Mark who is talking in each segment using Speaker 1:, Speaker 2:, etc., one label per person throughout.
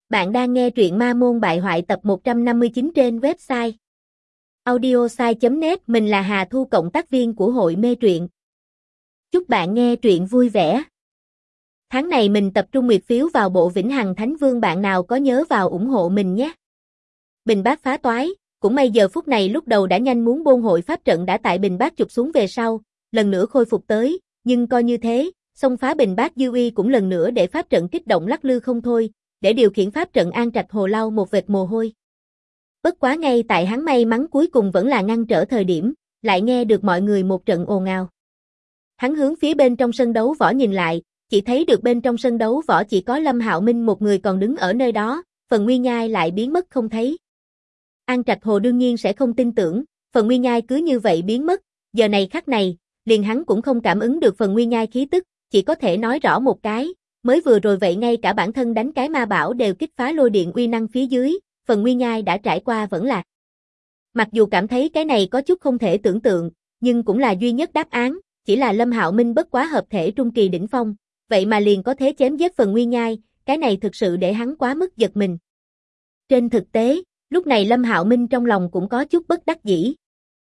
Speaker 1: Bạn đang nghe truyện Ma Môn Bại Hoại tập 159 trên website audiosai.net. Mình là Hà Thu, cộng tác viên của hội mê truyện. Chúc bạn nghe truyện vui vẻ. Tháng này mình tập trung nguyệt phiếu vào bộ Vĩnh Hằng Thánh Vương, bạn nào có nhớ vào ủng hộ mình nhé. Bình Bát phá toái, cũng may giờ phút này lúc đầu đã nhanh muốn bôn hội pháp trận đã tại Bình Bát chụp xuống về sau, lần nữa khôi phục tới, nhưng coi như thế, xông phá Bình Bát dư uy cũng lần nữa để pháp trận kích động lắc lư không thôi. Để điều khiển pháp trận An Trạch Hồ lau một vệt mồ hôi. Bất quá ngay tại hắn may mắn cuối cùng vẫn là ngăn trở thời điểm, lại nghe được mọi người một trận ồn ào. Hắn hướng phía bên trong sân đấu võ nhìn lại, chỉ thấy được bên trong sân đấu võ chỉ có Lâm Hạo Minh một người còn đứng ở nơi đó, Phần Nguyên Nhai lại biến mất không thấy. An Trạch Hồ đương nhiên sẽ không tin tưởng, Phần Nguyên Nhai cứ như vậy biến mất, giờ này khắc này, liền hắn cũng không cảm ứng được Phần Nguyên Nhai khí tức, chỉ có thể nói rõ một cái. Mới vừa rồi vậy ngay cả bản thân đánh cái ma bảo đều kích phá lôi điện uy năng phía dưới, Phần Nguyên Nhai đã trải qua vẫn là. Mặc dù cảm thấy cái này có chút không thể tưởng tượng, nhưng cũng là duy nhất đáp án, chỉ là Lâm Hạo Minh bất quá hợp thể trung kỳ đỉnh phong, vậy mà liền có thế chém giết Phần Nguyên Nhai, cái này thực sự để hắn quá mức giật mình. Trên thực tế, lúc này Lâm Hạo Minh trong lòng cũng có chút bất đắc dĩ.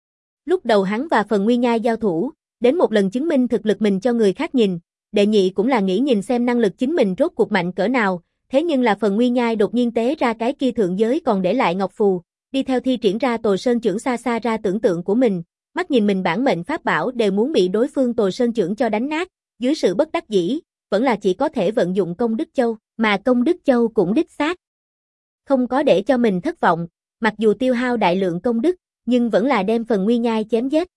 Speaker 1: Lúc đầu hắn và Phần Nguyên Nhai giao thủ, đến một lần chứng minh thực lực mình cho người khác nhìn. Đệ nhị cũng là nghĩ nhìn xem năng lực chính mình rốt cuộc mạnh cỡ nào, thế nhưng là Phần Nguyên Nhai đột nhiên tế ra cái kia thượng giới còn để lại ngọc phù, đi theo thi triển ra Tồi Sơn Chưởng xa xa ra tưởng tượng của mình, mắt nhìn mình bản mệnh pháp bảo đều muốn bị đối phương Tồi Sơn Chưởng cho đánh nát, dưới sự bất đắc dĩ, vẫn là chỉ có thể vận dụng Công Đức Châu, mà Công Đức Châu cũng đích xác. Không có để cho mình thất vọng, mặc dù tiêu hao đại lượng công đức, nhưng vẫn là đem Phần Nguyên Nhai chém giết.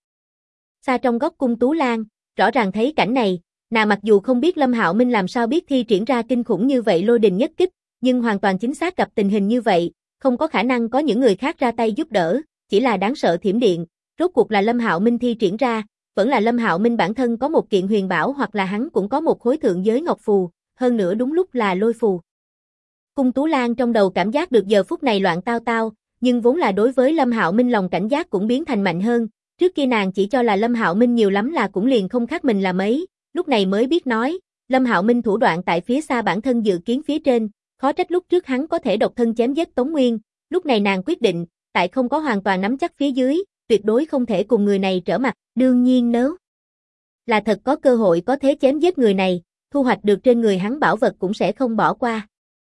Speaker 1: Xa trong góc cung Tú Lan, rõ ràng thấy cảnh này, nàng mặc dù không biết Lâm Hạo Minh làm sao biết thi triển ra kinh khủng như vậy lôi đình nhất kích, nhưng hoàn toàn chính xác gặp tình hình như vậy, không có khả năng có những người khác ra tay giúp đỡ, chỉ là đáng sợ thiểm điện, rốt cuộc là Lâm Hạo Minh thi triển ra, vẫn là Lâm Hạo Minh bản thân có một kiện huyền bảo hoặc là hắn cũng có một khối thượng giới ngọc phù, hơn nữa đúng lúc là lôi phù. Cung Tú Lan trong đầu cảm giác được giờ phút này loạn tao tao, nhưng vốn là đối với Lâm Hạo Minh lòng cảnh giác cũng biến thành mạnh hơn, trước kia nàng chỉ cho là Lâm Hạo Minh nhiều lắm là cũng liền không khác mình là mấy. Lúc này mới biết nói, Lâm Hạo Minh thủ đoạn tại phía xa bản thân dự kiến phía trên, khó trách lúc trước hắn có thể độc thân chém giết Tống Nguyên, lúc này nàng quyết định, tại không có hoàn toàn nắm chắc phía dưới, tuyệt đối không thể cùng người này trở mặt, đương nhiên nếu là thật có cơ hội có thế chém giết người này, thu hoạch được trên người hắn bảo vật cũng sẽ không bỏ qua.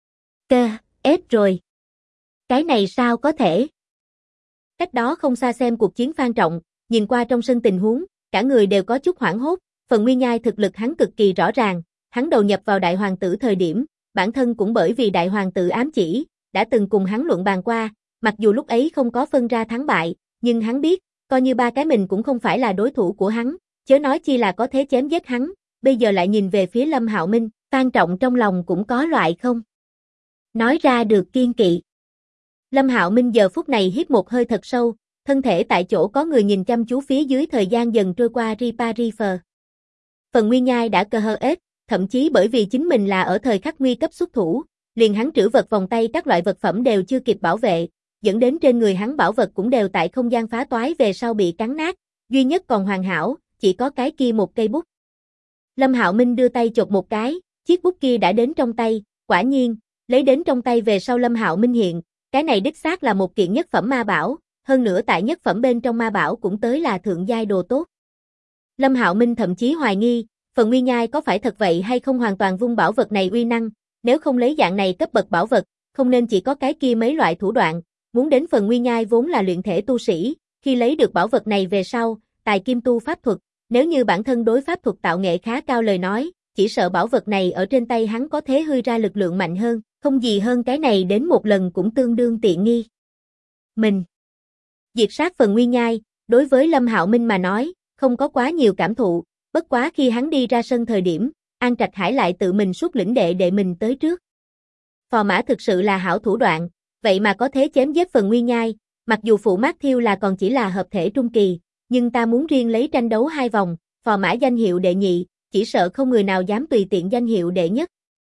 Speaker 1: Ết rồi. Cái này sao có thể? Cách đó không xa xem cuộc chiến Phan Trọng, nhìn qua trong sân tình huống, cả người đều có chút hoảng hốt. Phần Nguyên Nhai thực lực hắn cực kỳ rõ ràng, hắn đầu nhập vào đại hoàng tử thời điểm, bản thân cũng bởi vì đại hoàng tử ám chỉ, đã từng cùng hắn luận bàn qua, mặc dù lúc ấy không có phân ra thắng bại, nhưng hắn biết, coi như ba cái mình cũng không phải là đối thủ của hắn, chớ nói chi là có thế chém giết hắn, bây giờ lại nhìn về phía Lâm Hạo Minh, Phan Trọng trong lòng cũng có loại không nói ra được kiên kỵ. Lâm Hạo Minh giờ phút này hít một hơi thật sâu, thân thể tại chỗ có người nhìn chăm chú phía dưới, thời gian dần trôi qua Ripa River. Phần Nguyên Nhai đã cơ hơ ết, thậm chí bởi vì chính mình là ở thời khắc nguy cấp xuất thủ, liền hắn trữ vật vòng tay các loại vật phẩm đều chưa kịp bảo vệ, dẫn đến trên người hắn bảo vật cũng đều tại không gian phá toái về sau bị cắn nát, duy nhất còn hoàn hảo, chỉ có cái kia một cây bút. Lâm Hạo Minh đưa tay chộp một cái, chiếc bút kia đã đến trong tay, quả nhiên, lấy đến trong tay về sau Lâm Hạo Minh hiện, cái này đích xác là một kiện nhất phẩm ma bảo, hơn nữa tại nhất phẩm bên trong ma bảo cũng tới là thượng giai đồ tốt. Lâm Hạo Minh thậm chí hoài nghi, Phần Nguyên Nhai có phải thật vậy hay không hoàn toàn vung bảo vật này uy năng, nếu không lấy dạng này cấp bậc bảo vật, không nên chỉ có cái kia mấy loại thủ đoạn, muốn đến Phần Nguyên Nhai vốn là luyện thể tu sĩ, khi lấy được bảo vật này về sau, tài kim tu pháp thuật, nếu như bản thân đối pháp thuật tạo nghệ khá cao lời nói, chỉ sợ bảo vật này ở trên tay hắn có thế hư ra lực lượng mạnh hơn, không gì hơn cái này đến một lần cũng tương đương tiện nghi. Mình diệt sát Phần Nguyên Nhai, đối với Lâm Hạo Minh mà nói, không có quá nhiều cảm thụ, bất quá khi hắn đi ra sân thời điểm, An Trạch Hải lại tự mình xuất lĩnh đệ mình tới trước. Phò mã thực sự là hảo thủ đoạn, vậy mà có thế chém giết Phần Nguyên Nhai, mặc dù phụ Mát Thiêu là còn chỉ là hợp thể trung kỳ, nhưng ta muốn riêng lấy tranh đấu 2 vòng, phò mã danh hiệu đệ nhị, chỉ sợ không người nào dám tùy tiện danh hiệu đệ nhất.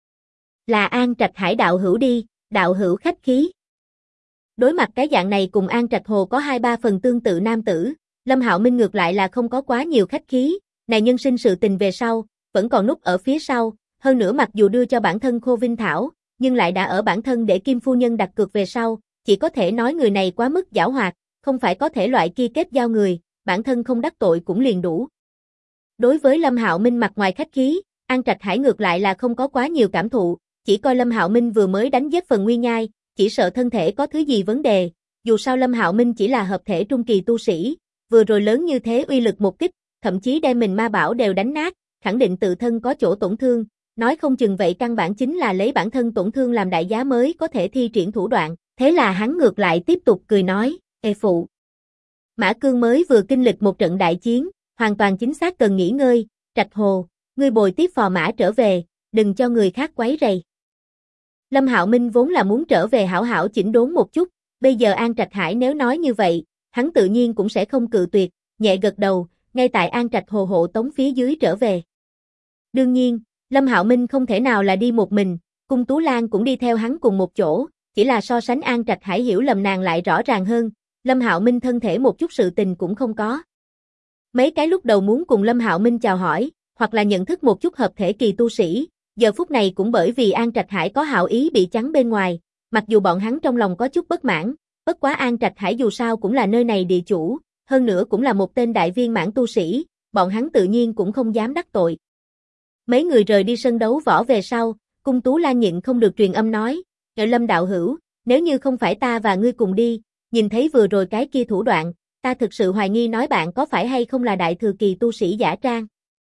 Speaker 1: Là An Trạch Hải đạo hữu đi, đạo hữu khách khí. Đối mặt cái dạng này cùng An Trạch Hồ có 2-3 phần tương tự nam tử, Lâm Hạo Minh ngược lại là không có quá nhiều khách khí, này nhân sinh sự tình về sau, vẫn còn núp ở phía sau, hơn nữa mặc dù đưa cho bản thân Khô Vinh Thảo, nhưng lại đã ở bản thân để Kim phu nhân đặt cược về sau, chỉ có thể nói người này quá mức giảo hoạt, không phải có thể loại kia kết giao người, bản thân không đắc tội cũng liền đủ. Đối với Lâm Hạo Minh mặt ngoài khách khí, An Trạch Hải ngược lại là không có quá nhiều cảm thụ, chỉ coi Lâm Hạo Minh vừa mới đánh giết phần Nguyên Nhai, chỉ sợ thân thể có thứ gì vấn đề, dù sao Lâm Hạo Minh chỉ là hợp thể trung kỳ tu sĩ, vừa rồi lớn như thế uy lực một kích, thậm chí đem mình ma bảo đều đánh nát, khẳng định tự thân có chỗ tổn thương, nói không chừng vậy căn bản chính là lấy bản thân tổn thương làm đại giá mới có thể thi triển thủ đoạn, thế là hắn ngược lại tiếp tục cười nói, ê phụ. Mã Cương mới vừa kinh lịch một trận đại chiến, hoàn toàn chính xác cần nghỉ ngơi, Trạch Hồ, ngươi bồi tiếp phò mã trở về, đừng cho người khác quấy rầy. Lâm Hạo Minh vốn là muốn trở về hảo hảo chỉnh đốn một chút, bây giờ An Trạch Hải nếu nói như vậy, hắn tự nhiên cũng sẽ không cự tuyệt, nhẹ gật đầu, ngay tại An Trạch Hồ hộ tống phía dưới trở về. Đương nhiên, Lâm Hạo Minh không thể nào là đi một mình, Cung Tú Lan cũng đi theo hắn cùng một chỗ, chỉ là so sánh An Trạch Hải hiểu lầm nàng lại rõ ràng hơn, Lâm Hạo Minh thân thể một chút sự tình cũng không có. Mấy cái lúc đầu muốn cùng Lâm Hạo Minh chào hỏi, hoặc là nhận thức một chút hợp thể kỳ tu sĩ, giờ phút này cũng bởi vì An Trạch Hải có hảo ý bị chắn bên ngoài, mặc dù bọn hắn trong lòng có chút bất mãn, bất quá An Trạch Hải dù sao cũng là nơi này địa chủ, hơn nữa cũng là một tên đại viên mãn tu sĩ, bọn hắn tự nhiên cũng không dám đắc tội. Mấy người rời đi sân đấu võ về sau, Cung Tú Lan nhịn không được truyền âm nói, "Ngợi Lâm đạo hữu, nếu như không phải ta và ngươi cùng đi, nhìn thấy vừa rồi cái kia thủ đoạn, ta thực sự hoài nghi nói bạn có phải hay không là đại thừa kỳ tu sĩ giả trang."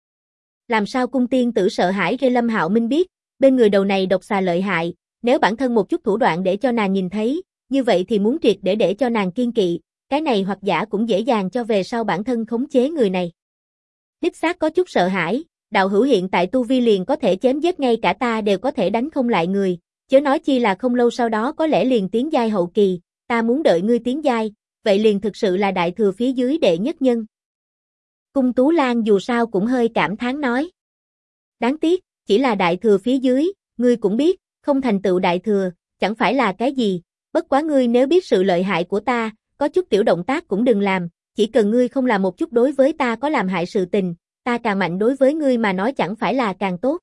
Speaker 1: Làm sao cung tiên tử sợ hãi rê Lâm Hạo Minh biết, bên người đầu này độc xà lợi hại, nếu bản thân một chút thủ đoạn để cho nàng nhìn thấy, như vậy thì muốn triệt để cho nàng kiên kỵ, cái này hoặc giả cũng dễ dàng cho về sau bản thân khống chế người này. Đích xác có chút sợ hãi, đạo hữu hiện tại tu vi liền có thể chém giết ngay cả ta đều có thể đánh không lại người, chớ nói chi là không lâu sau đó có lẽ liền tiến giai hậu kỳ, ta muốn đợi ngươi tiến giai, vậy liền thực sự là đại thừa phía dưới đệ nhất nhân. Cung Tú Lan dù sao cũng hơi cảm thán nói. Đáng tiếc, chỉ là đại thừa phía dưới, ngươi cũng biết, không thành tựu đại thừa, chẳng phải là cái gì, bất quá ngươi nếu biết sự lợi hại của ta, có chút tiểu động tác cũng đừng làm, chỉ cần ngươi không làm một chút đối với ta có làm hại sự tình, ta càng mạnh đối với ngươi mà nói chẳng phải là càng tốt.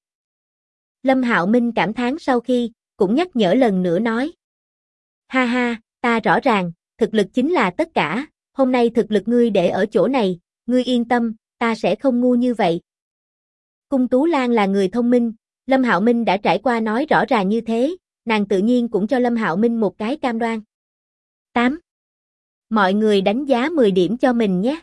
Speaker 1: Lâm Hạo Minh cảm thán sau khi, cũng nhắc nhở lần nữa nói. Ha ha, ta rõ ràng, thực lực chính là tất cả, hôm nay thực lực ngươi để ở chỗ này, ngươi yên tâm, ta sẽ không ngu như vậy. Cung Tú Lan là người thông minh, Lâm Hạo Minh đã trải qua nói rõ ràng như thế, nàng tự nhiên cũng cho Lâm Hạo Minh một cái cam đoan. 8. Mọi người đánh giá 10 điểm cho mình nhé.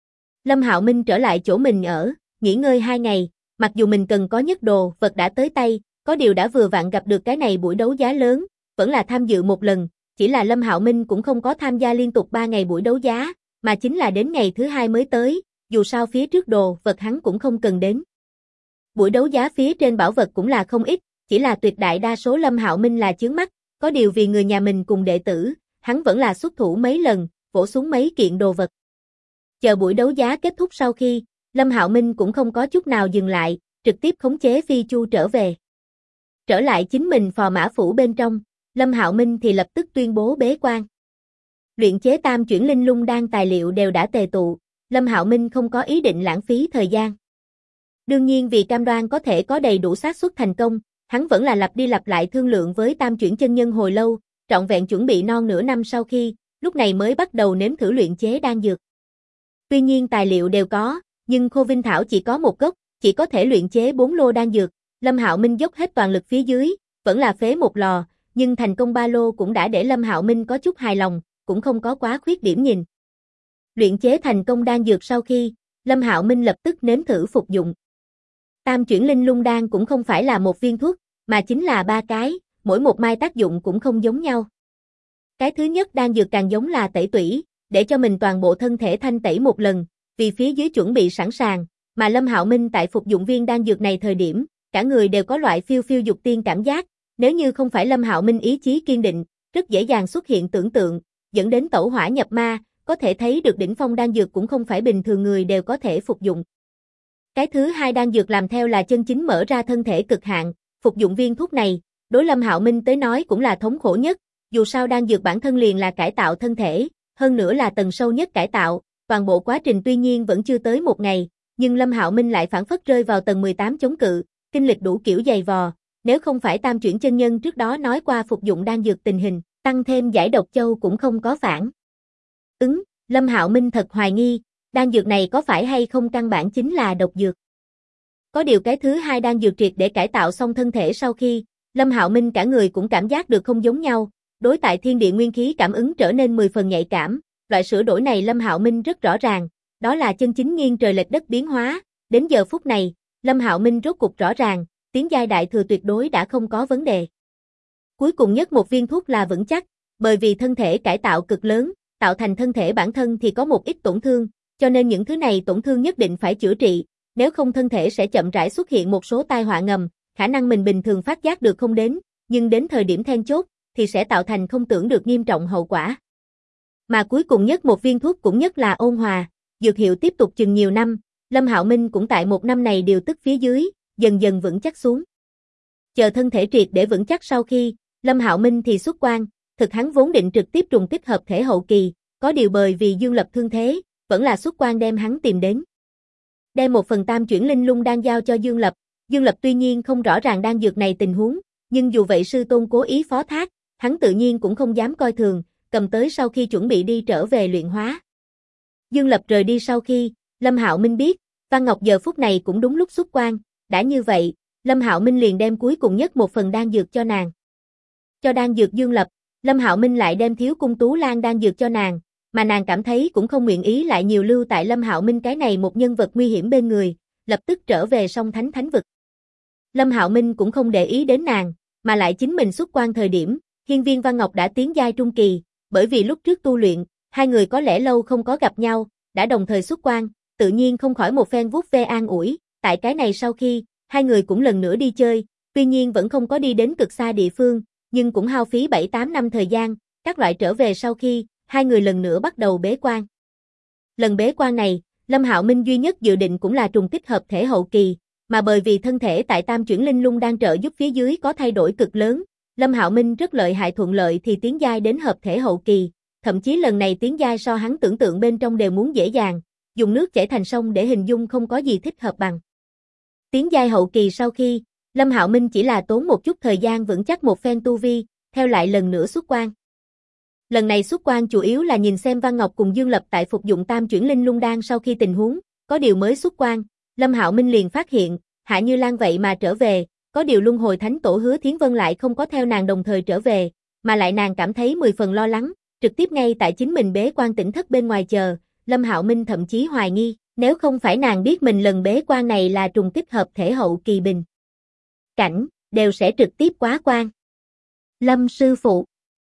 Speaker 1: Lâm Hạo Minh trở lại chỗ mình ở, nghỉ ngơi 2 ngày, mặc dù mình cần có nhất đồ vật đã tới tay, có điều đã vừa vặn gặp được cái này buổi đấu giá lớn, vẫn là tham dự một lần, chỉ là Lâm Hạo Minh cũng không có tham gia liên tục 3 ngày buổi đấu giá, mà chính là đến ngày thứ 2 mới tới, dù sao phía trước đồ vật hắn cũng không cần đến. Buổi đấu giá phía trên bảo vật cũng là không ít, chỉ là tuyệt đại đa số Lâm Hạo Minh là chướng mắt, có điều vì người nhà mình cùng đệ tử, hắn vẫn là xuất thủ mấy lần, vỗ xuống mấy kiện đồ vật. Chờ buổi đấu giá kết thúc sau khi, Lâm Hạo Minh cũng không có chút nào dừng lại, trực tiếp khống chế phi chu trở về. Trở lại chính mình phò mã phủ bên trong, Lâm Hạo Minh thì lập tức tuyên bố bế quan. Luyện chế tam chuyển linh lung đan tài liệu đều đã tề tụ, Lâm Hạo Minh không có ý định lãng phí thời gian. Đương nhiên vì cam đoan có thể có đầy đủ xác suất thành công, hắn vẫn là lặp đi lặp lại thương lượng với tam chuyển chân nhân hồi lâu, trọn vẹn chuẩn bị non nửa năm sau khi, lúc này mới bắt đầu nếm thử luyện chế đan dược. Tuy nhiên tài liệu đều có, nhưng Khô Vinh Thảo chỉ có một gốc, chỉ có thể luyện chế 4 lô đan dược, Lâm Hạo Minh dốc hết toàn lực phía dưới, vẫn là phế một lò, nhưng thành công 3 lô cũng đã để Lâm Hạo Minh có chút hài lòng, cũng không có quá khuyết điểm nhìn. Luyện chế thành công đan dược sau khi, Lâm Hạo Minh lập tức nếm thử phục dụng. Tam chuyển linh lung đan cũng không phải là một viên thuốc, mà chính là 3 cái, mỗi một mai tác dụng cũng không giống nhau. Cái thứ nhất đan dược càng giống là tẩy tủy, để cho mình toàn bộ thân thể thanh tẩy một lần, vì phía dưới chuẩn bị sẵn sàng, mà Lâm Hạo Minh tại phục dụng viên đan dược này thời điểm, cả người đều có loại phiêu phiêu dục tiên cảm giác, nếu như không phải Lâm Hạo Minh ý chí kiên định, rất dễ dàng xuất hiện tưởng tượng, dẫn đến tẩu hỏa nhập ma, có thể thấy được đỉnh phong đan dược cũng không phải bình thường người đều có thể phục dụng. Cái thứ hai đan dược làm theo là chân chính mở ra thân thể cực hạn, phục dụng viên thuốc này, đối Lâm Hạo Minh tới nói cũng là thống khổ nhất, dù sao đan dược bản thân liền là cải tạo thân thể, hơn nữa là tầng sâu nhất cải tạo, toàn bộ quá trình tuy nhiên vẫn chưa tới 1 ngày, nhưng Lâm Hạo Minh lại phản phất rơi vào tầng 18 chống cự, kinh lịch đủ kiểu dày vò, nếu không phải Tam Chuyển chân nhân trước đó nói qua phục dụng đan dược tình hình, tăng thêm giải độc châu cũng không có phản ứng. Lâm Hạo Minh thật hoài nghi, đan dược này có phải hay không căn bản chính là độc dược. Có điều cái thứ hai đan dược triệt để cải tạo xong thân thể sau khi, Lâm Hạo Minh cả người cũng cảm giác được không giống nhau, đối tại thiên địa nguyên khí cảm ứng trở nên 10 phần nhạy cảm, loại sửa đổi này Lâm Hạo Minh rất rõ ràng, đó là chân chính nghiêng trời lệch đất biến hóa, đến giờ phút này, Lâm Hạo Minh rốt cục rõ ràng, tiến giai đại thừa tuyệt đối đã không có vấn đề. Cuối cùng nhất một viên thuốc là vững chắc, bởi vì thân thể cải tạo cực lớn, tạo thành thân thể bản thân thì có một ít tổn thương, cho nên những thứ này tổn thương nhất định phải chữa trị, nếu không thân thể sẽ chậm rãi xuất hiện một số tai họa ngầm, khả năng mình bình thường phát giác được không đến, nhưng đến thời điểm then chốt thì sẽ tạo thành không tưởng được nghiêm trọng hậu quả. Mà cuối cùng nhất một viên thuốc cũng nhất là ôn hòa, dược hiệu tiếp tục chừng nhiều năm, Lâm Hạo Minh cũng tại một năm này điều tức phía dưới, dần dần vững chắc xuống. Chờ thân thể triệt để vững chắc sau khi, Lâm Hạo Minh thì xuất quan, thực hắn vốn định trực tiếp trùng kích hợp thể hậu kỳ, có điều bởi vì Dương Lập thương thế, vẫn là xuất quan đem hắn tìm đến. Đem 1/3 Tam Chuyển Linh Lung đan giao cho Dương Lập tuy nhiên không rõ ràng đan dược này tình huống, nhưng dù vậy sư tôn cố ý phó thác, hắn tự nhiên cũng không dám coi thường, cầm tới sau khi chuẩn bị đi trở về luyện hóa. Dương Lập rời đi sau khi, Lâm Hạo Minh biết, Văn Ngọc giờ phút này cũng đúng lúc xuất quan, đã như vậy, Lâm Hạo Minh liền đem cuối cùng nhất một phần đan dược cho nàng. Cho đan dược Dương Lập, Lâm Hạo Minh lại đem Thiếu Cung Tú Lan đan dược cho nàng, mà nàng cảm thấy cũng không nguyện ý lại nhiều lưu tại Lâm Hạo Minh cái này một nhân vật nguy hiểm bên người, lập tức trở về Song Thánh Thánh vực. Lâm Hạo Minh cũng không để ý đến nàng, mà lại chính mình xuất quan thời điểm, Hiên Viên Văn Ngọc đã tiến giai trung kỳ, bởi vì lúc trước tu luyện, hai người có lẽ lâu không có gặp nhau, đã đồng thời xuất quan, tự nhiên không khỏi một phen vuốt ve an ủi, tại cái này sau khi, hai người cũng lần nữa đi chơi, tuy nhiên vẫn không có đi đến cực xa địa phương, nhưng cũng hao phí 7-8 năm thời gian, các loại trở về sau khi, hai người lần nữa bắt đầu bế quan. Lần bế quan này, Lâm Hạo Minh duy nhất dự định cũng là trùng kích hợp thể hậu kỳ, mà bởi vì thân thể tại Tam Chuyển Linh Lung đang trợ giúp phía dưới có thay đổi cực lớn, Lâm Hạo Minh rất lợi hại thuận lợi thì tiến giai đến hợp thể hậu kỳ, thậm chí lần này tiến giai so hắn tưởng tượng bên trong đều muốn dễ dàng, dùng nước chảy thành sông để hình dung không có gì thích hợp bằng. Tiến giai hậu kỳ sau khi, Lâm Hạo Minh chỉ là tốn một chút thời gian vững chắc một phen tu vi, theo lại lần nữa xuất quan. Lần này xuất quan chủ yếu là nhìn xem Văn Ngọc cùng Dương Lập tại phục dụng Tam Chuyển Linh Lung đan sau khi tình huống, có điều mới xuất quan, Lâm Hạo Minh liền phát hiện, Hạ Như Lan vậy mà trở về, có điều Luân Hồi Thánh Tổ Hứa Thiến Vân lại không có theo nàng đồng thời trở về, mà lại nàng cảm thấy 10 phần lo lắng, trực tiếp ngay tại chính mình bế quan tỉnh thất bên ngoài chờ, Lâm Hạo Minh thậm chí hoài nghi, nếu không phải nàng biết mình lần bế quan này là trùng kích hợp thể hậu kỳ bình cảnh, đều sẽ trực tiếp quá quan. Lâm sư phụ.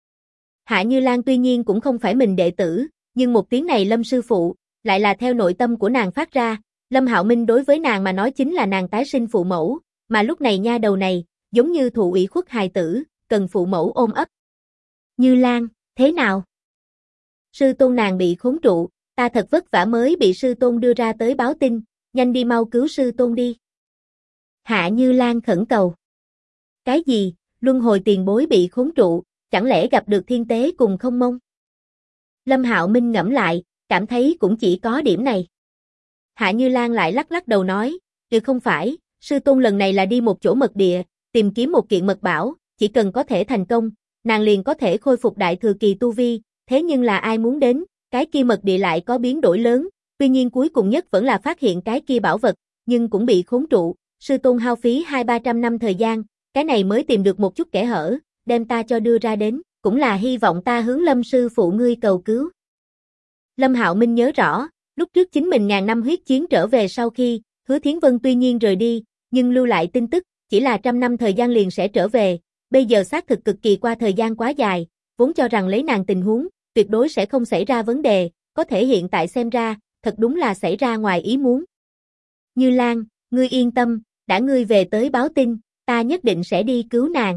Speaker 1: Hạ Như Lan tuy nhiên cũng không phải mình đệ tử, nhưng một tiếng này Lâm sư phụ, lại là theo nội tâm của nàng phát ra, Lâm Hạo Minh đối với nàng mà nói chính là nàng tái sinh phụ mẫu, mà lúc này nha đầu này, giống như thụ ủy khuất hài tử, cần phụ mẫu ôm ấp. Như Lan, thế nào? Sư tôn nàng bị khốn trụ, ta thật vất vả mới bị sư tôn đưa ra tới báo tin, nhanh đi mau cứu sư tôn đi. Hạ Như Lan khẩn cầu. Cái gì, luân hồi tiền bối bị khốn trụ, chẳng lẽ gặp được thiên tế cùng không mong? Lâm Hạo Minh ngẫm lại, cảm thấy cũng chỉ có điểm này. Hạ Như Lan lại lắc lắc đầu nói, không phải, sư tôn lần này là đi một chỗ mật địa, tìm kiếm một kiện mật bảo, chỉ cần có thể thành công, nàng liền có thể khôi phục đại thừa kỳ tu vi, thế nhưng là ai muốn đến, cái kia mật địa lại có biến đổi lớn, tuy nhiên cuối cùng nhất vẫn là phát hiện cái kia bảo vật, nhưng cũng bị khốn trụ, sư tôn hao phí 200-300 năm thời gian, cái này mới tìm được một chút kẽ hở, đem ta cho đưa ra đến, cũng là hy vọng ta hướng Lâm sư phụ ngươi cầu cứu. Lâm Hạo Minh nhớ rõ, lúc trước chính mình ngàn năm huyết chiến trở về sau khi, Hứa Thiến Vân tuy nhiên rời đi, nhưng lưu lại tin tức, chỉ là 100 năm thời gian liền sẽ trở về, bây giờ xác thực cực kỳ qua thời gian quá dài, vốn cho rằng lấy nàng tình huống, tuyệt đối sẽ không xảy ra vấn đề, có thể hiện tại xem ra, thật đúng là xảy ra ngoài ý muốn. Như Lan, ngươi yên tâm, đã ngươi về tới báo tin, ta nhất định sẽ đi cứu nàng.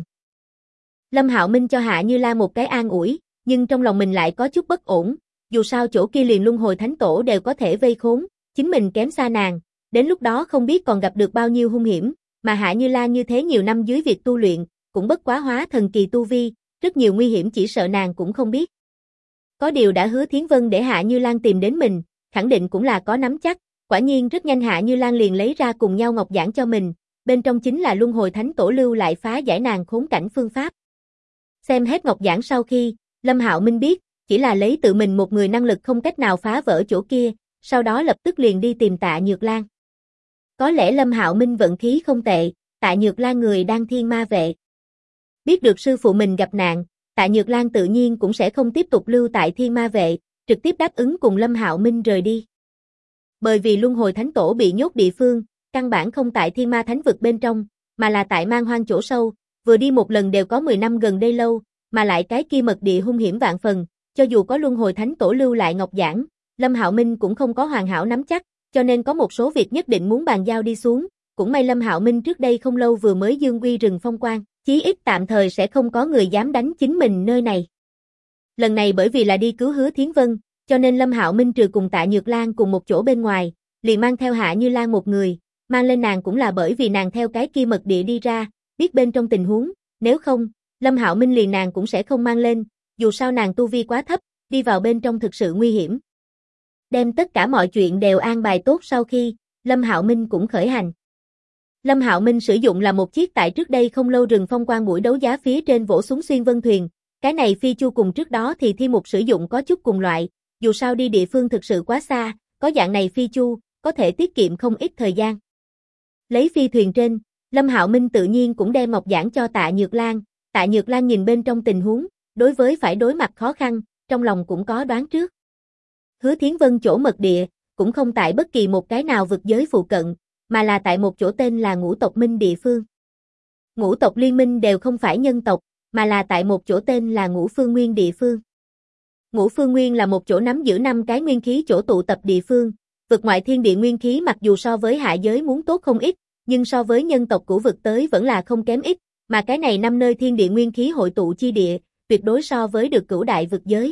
Speaker 1: Lâm Hạo Minh cho Hạ Như Lan một cái an ủi, nhưng trong lòng mình lại có chút bất ổn, dù sao chỗ kia liền Luân Hồi Thánh Tổ đều có thể vây khốn, chính mình kém xa nàng, đến lúc đó không biết còn gặp được bao nhiêu hung hiểm, mà Hạ Như Lan như thế nhiều năm dưới việc tu luyện, cũng bất quá hóa thần kỳ tu vi, rất nhiều nguy hiểm chỉ sợ nàng cũng không biết. Có điều đã Hứa Thiến Vân để Hạ Như Lan tìm đến mình, khẳng định cũng là có nắm chắc, quả nhiên rất nhanh Hạ Như Lan liền lấy ra cùng nhau ngọc giản cho mình, bên trong chính là Luân Hồi Thánh Tổ lưu lại phá giải nàng khốn cảnh phương pháp. Xem hết ngọc giản sau khi, Lâm Hạo Minh biết, chỉ là lấy tự mình một người năng lực không cách nào phá vỡ chỗ kia, sau đó lập tức liền đi tìm Tạ Nhược Lan. Có lẽ Lâm Hạo Minh vận khí không tệ, Tạ Nhược Lan người đang thiên ma vệ. Biết được sư phụ mình gặp nạn, Tạ Nhược Lan tự nhiên cũng sẽ không tiếp tục lưu tại thiên ma vệ, trực tiếp đáp ứng cùng Lâm Hạo Minh rời đi. Bởi vì Luân Hồi Thánh Tổ bị nhốt địa phương, căn bản không tại thiên ma thánh vực bên trong, mà là tại man hoang chỗ sâu, vừa đi một lần đều có 10 năm gần đây lâu, mà lại cái kia mật địa hung hiểm vạn phần, cho dù có Luân Hồi Thánh Tổ lưu lại ngọc giản, Lâm Hạo Minh cũng không có hoàn hảo nắm chắc, cho nên có một số việc nhất định muốn bàn giao đi xuống, cũng may Lâm Hạo Minh trước đây không lâu vừa mới dương uy rừng phong quang, chí ít tạm thời sẽ không có người dám đánh chính mình nơi này. Lần này bởi vì là đi cứu Hứa Thiến Vân, cho nên Lâm Hạo Minh trừ cùng Tạ Nhược Lan cùng một chỗ bên ngoài, liền mang theo Hạ Như Lan một người, mang lên nàng cũng là bởi vì nàng theo cái kia mật địa đi ra, biết bên trong tình huống, nếu không, Lâm Hạo Minh liền nàng cũng sẽ không mang lên, dù sao nàng tu vi quá thấp, đi vào bên trong thực sự nguy hiểm. Đem tất cả mọi chuyện đều an bài tốt sau khi, Lâm Hạo Minh cũng khởi hành. Lâm Hạo Minh sử dụng là một chiếc tại trước đây không lâu rừng phong quang buổi đấu giá phía trên vỗ súng xuyên vân thuyền, cái này phi chu cùng trước đó thì Thi Mục sử dụng có chút cùng loại, dù sao đi địa phương thực sự quá xa, có dạng này phi chu, có thể tiết kiệm không ít thời gian. Lấy phi thuyền trên, Lâm Hạo Minh tự nhiên cũng đem ngọc giản cho Tạ Nhược Lan, Tạ Nhược Lan nhìn bên trong tình huống, đối với phải đối mặt khó khăn, trong lòng cũng có đoán trước. Hứa Thiến Vân chỗ mật địa, cũng không tại bất kỳ một cái nào vực giới phụ cận, mà là tại một chỗ tên là Ngũ tộc Minh địa phương. Ngũ tộc liên minh đều không phải nhân tộc, mà là tại một chỗ tên là Ngũ Phương Nguyên địa phương. Ngũ Phương Nguyên là một chỗ nắm giữ 5 cái nguyên khí chỗ tụ tập địa phương, vực ngoại thiên địa nguyên khí mặc dù so với hạ giới muốn tốt không ít, nhưng so với nhân tộc của vực tới vẫn là không kém ít, mà cái này 5 nơi thiên địa nguyên khí hội tụ chi địa, tuyệt đối so với được cửu đại vực giới.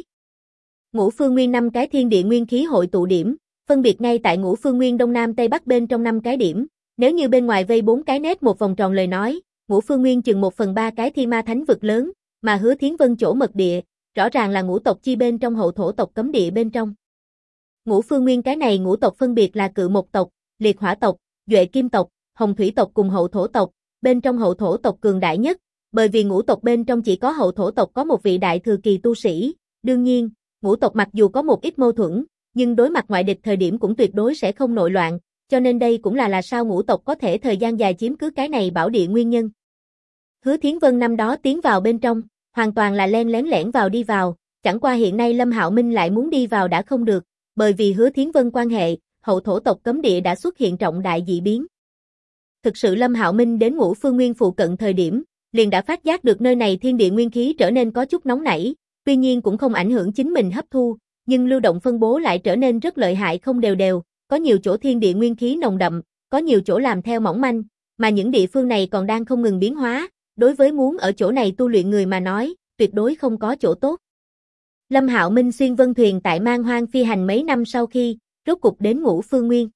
Speaker 1: Ngũ Phương Nguyên 5 cái thiên địa nguyên khí hội tụ điểm, phân biệt ngay tại Ngũ Phương Nguyên đông nam tây bắc bên trong 5 cái điểm, nếu như bên ngoài vây 4 cái nét một vòng tròn lời nói, Ngũ Phương Nguyên chừng 1/3 cái thiên ma thánh vực lớn, mà Hứa Thiến Vân chỗ mật địa, rõ ràng là ngũ tộc chi bên trong hậu thổ tộc cấm địa bên trong. Ngũ Phương Nguyên cái này ngũ tộc phân biệt là Cự Mộc tộc, Liệt Hỏa tộc, Duệ Kim tộc, Hồng Thủy tộc cùng hậu thổ tộc, bên trong hậu thổ tộc cường đại nhất, bởi vì ngũ tộc bên trong chỉ có hậu thổ tộc có một vị đại thừa kỳ tu sĩ, đương nhiên, ngũ tộc mặc dù có một ít mâu thuẫn, nhưng đối mặt ngoại địch thời điểm cũng tuyệt đối sẽ không nội loạn, cho nên đây cũng là sao ngũ tộc có thể thời gian dài chiếm cứ cái này bảo địa nguyên nhân. Hứa Thiến Vân năm đó tiến vào bên trong, hoàn toàn là len lén lẻn vào đi vào, chẳng qua hiện nay Lâm Hạo Minh lại muốn đi vào đã không được, bởi vì Hứa Thiến Vân quan hệ, hậu thổ tộc cấm địa đã xuất hiện trọng đại dị biến. Thực sự Lâm Hạo Minh đến Ngũ Phương Nguyên phụ cận thời điểm, liền đã phát giác được nơi này thiên địa nguyên khí trở nên có chút nóng nảy, tuy nhiên cũng không ảnh hưởng chính mình hấp thu, nhưng lưu động phân bố lại trở nên rất lợi hại không đều đều, có nhiều chỗ thiên địa nguyên khí nồng đậm, có nhiều chỗ làm theo mỏng manh, mà những địa phương này còn đang không ngừng biến hóa, đối với muốn ở chỗ này tu luyện người mà nói, tuyệt đối không có chỗ tốt. Lâm Hạo Minh xuyên vân thuyền tại Man Hoang phi hành mấy năm sau khi, rốt cục đến Ngũ Phương Nguyên.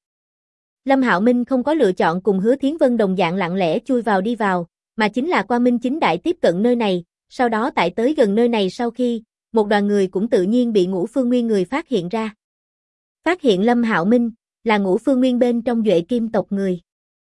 Speaker 1: Lâm Hạo Minh không có lựa chọn cùng Hứa Thiến Vân đồng dạng lặng lẽ chui vào đi vào, mà chính là qua Minh chính đại tiếp cận nơi này, sau đó tại tới gần nơi này sau khi, một đoàn người cũng tự nhiên bị Ngũ Phương Nguyên người phát hiện ra. Phát hiện Lâm Hạo Minh, là Ngũ Phương Nguyên bên trong Duệ Kim tộc người.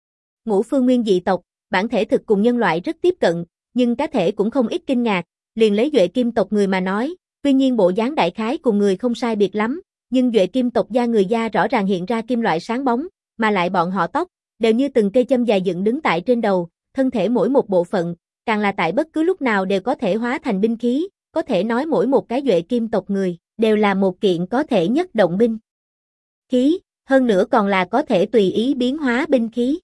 Speaker 1: Ngũ Phương Nguyên dị tộc, bản thể thực cùng nhân loại rất tiếp cận, nhưng cá thể cũng không ít kinh ngạc, liền lấy Duệ Kim tộc người mà nói, tuy nhiên bộ dáng đại khái cùng người không sai biệt lắm, nhưng Duệ Kim tộc da người da rõ ràng hiện ra kim loại sáng bóng, mà lại bọn họ tóc, đều như từng cây châm dài dựng đứng tại trên đầu, thân thể mỗi một bộ phận, càng là tại bất cứ lúc nào đều có thể hóa thành binh khí, có thể nói mỗi một cái Duệ Kim tộc người, đều là một kiện có thể nhất động binh khí, hơn nữa còn là có thể tùy ý biến hóa binh khí.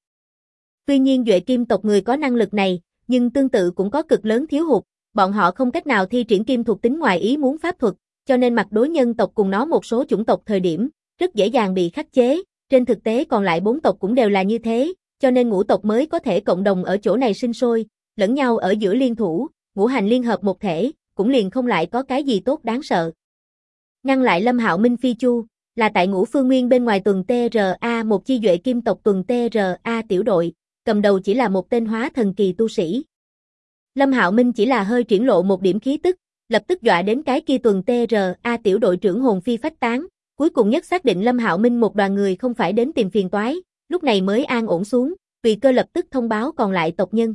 Speaker 1: Tuy nhiên Duệ Kim tộc người có năng lực này, nhưng tương tự cũng có cực lớn thiếu hụt, bọn họ không cách nào thi triển kim thuộc tính ngoài ý muốn pháp thuật, cho nên mặt đối nhân tộc cùng nó một số chủng tộc thời điểm, rất dễ dàng bị khắc chế, trên thực tế còn lại 4 tộc cũng đều là như thế, cho nên ngũ tộc mới có thể cộng đồng ở chỗ này sinh sôi, lẫn nhau ở giữa liên thủ, ngũ hành liên hợp một thể, cũng liền không lại có cái gì tốt đáng sợ. Ngăn lại Lâm Hạo Minh phi chu, là tại Ngũ Phương Nguyên bên ngoài tuần TRA một chi Duệ Kim tộc tuần TRA tiểu đội, cầm đầu chỉ là một tên hóa thần kỳ tu sĩ. Lâm Hạo Minh chỉ là hơi triển lộ một điểm khí tức, lập tức dọa đến cái kia tuần TRA tiểu đội trưởng hồn phi phách tán, cuối cùng nhất xác định Lâm Hạo Minh một đoàn người không phải đến tìm phiền toái, lúc này mới an ổn xuống, tùy cơ lập tức thông báo còn lại tộc nhân.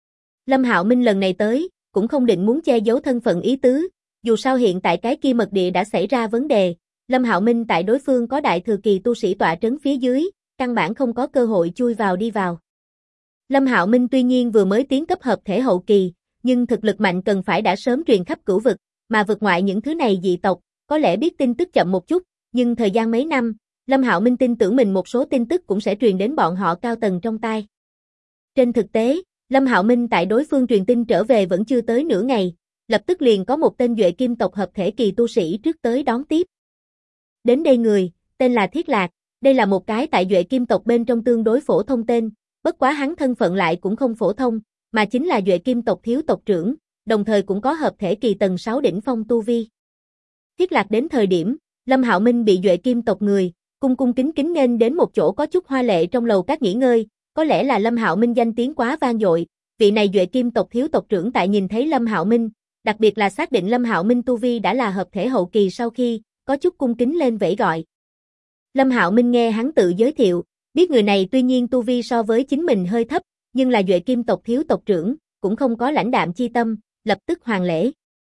Speaker 1: Lâm Hạo Minh lần này tới, cũng không định muốn che giấu thân phận ý tứ, dù sao hiện tại cái kia mật địa đã xảy ra vấn đề, Lâm Hạo Minh tại đối phương có đại thừa kỳ tu sĩ tọa trấn phía dưới, căn bản không có cơ hội chui vào đi vào. Lâm Hạo Minh tuy nhiên vừa mới tiến cấp hợp thể hậu kỳ, nhưng thực lực mạnh cần phải đã sớm truyền khắp cửu vực, mà vực ngoại những thứ này dị tộc, có lẽ biết tin tức chậm một chút, nhưng thời gian mấy năm, Lâm Hạo Minh tin tưởng mình một số tin tức cũng sẽ truyền đến bọn họ cao tầng trong tai. Trên thực tế, Lâm Hạo Minh tại đối phương truyền tin trở về vẫn chưa tới nửa ngày, lập tức liền có một tên Duệ Kim tộc hợp thể kỳ tu sĩ trước tới đón tiếp. Đến đây người, tên là Thiết Lạc, đây là một cái tại Duệ Kim tộc bên trong tương đối phổ thông tên, bất quá hắn thân phận lại cũng không phổ thông, mà chính là Duệ Kim tộc thiếu tộc trưởng, đồng thời cũng có hợp thể kỳ tầng 6 đỉnh phong tu vi. Thiết Lạc đến thời điểm, Lâm Hạo Minh bị Duệ Kim tộc người, cung kính kính nên đến một chỗ có chút hoa lệ trong lầu các nghỉ ngơi, có lẽ là Lâm Hạo Minh danh tiếng quá vang dội, vị này Duệ Kim tộc thiếu tộc trưởng tại nhìn thấy Lâm Hạo Minh, đặc biệt là xác định Lâm Hạo Minh tu vi đã là hợp thể hậu kỳ sau khi, có chút cung kính lên vẫy gọi. Lâm Hạo Minh nghe hắn tự giới thiệu, biết người này tuy nhiên tu vi so với chính mình hơi thấp, nhưng là Duệ Kim tộc thiếu tộc trưởng, cũng không có lãnh đạm chi tâm, lập tức hoàn lễ.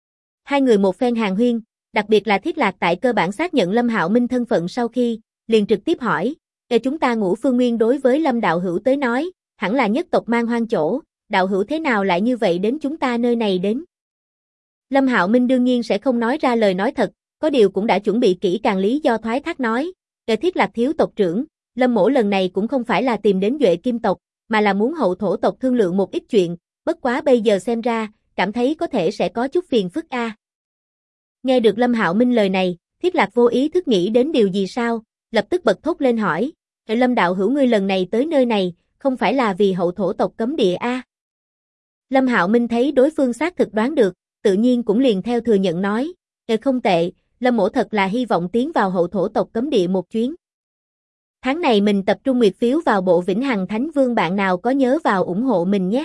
Speaker 1: Hai người một phen hàn huyên, đặc biệt là Thiết Lạc tại cơ bản xác nhận Lâm Hạo Minh thân phận sau khi, liền trực tiếp hỏi, chúng ta Ngũ Phương Nguyên đối với Lâm đạo hữu tới nói, hẳn là nhất tộc man hoang chỗ, đạo hữu thế nào lại như vậy đến chúng ta nơi này đến? Lâm Hạo Minh đương nhiên sẽ không nói ra lời nói thật, có điều cũng đã chuẩn bị kỹ càng lý do thoái thác nói, Thiết Lạc thiếu tộc trưởng, Lâm mỗ lần này cũng không phải là tìm đến Duệ Kim tộc, mà là muốn hậu thổ tộc thương lượng một ít chuyện, bất quá bây giờ xem ra, cảm thấy có thể sẽ có chút phiền phức a. Nghe được Lâm Hạo Minh lời này, Thiết Lạc vô ý thức nghĩ đến điều gì sao, lập tức bật thốt lên hỏi, Lâm đạo hữu ngươi lần này tới nơi này, không phải là vì hậu thổ tộc cấm địa a? Lâm Hạo Minh thấy đối phương xác thực đoán được, tự nhiên cũng liền theo thừa nhận nói, không tệ, Lâm mỗ thật là hy vọng tiến vào hậu thổ tộc cấm địa một chuyến. Tháng này mình tập trung nguyệt phiếu vào bộ Vĩnh Hằng Thánh Vương, bạn nào có nhớ vào ủng hộ mình nhé.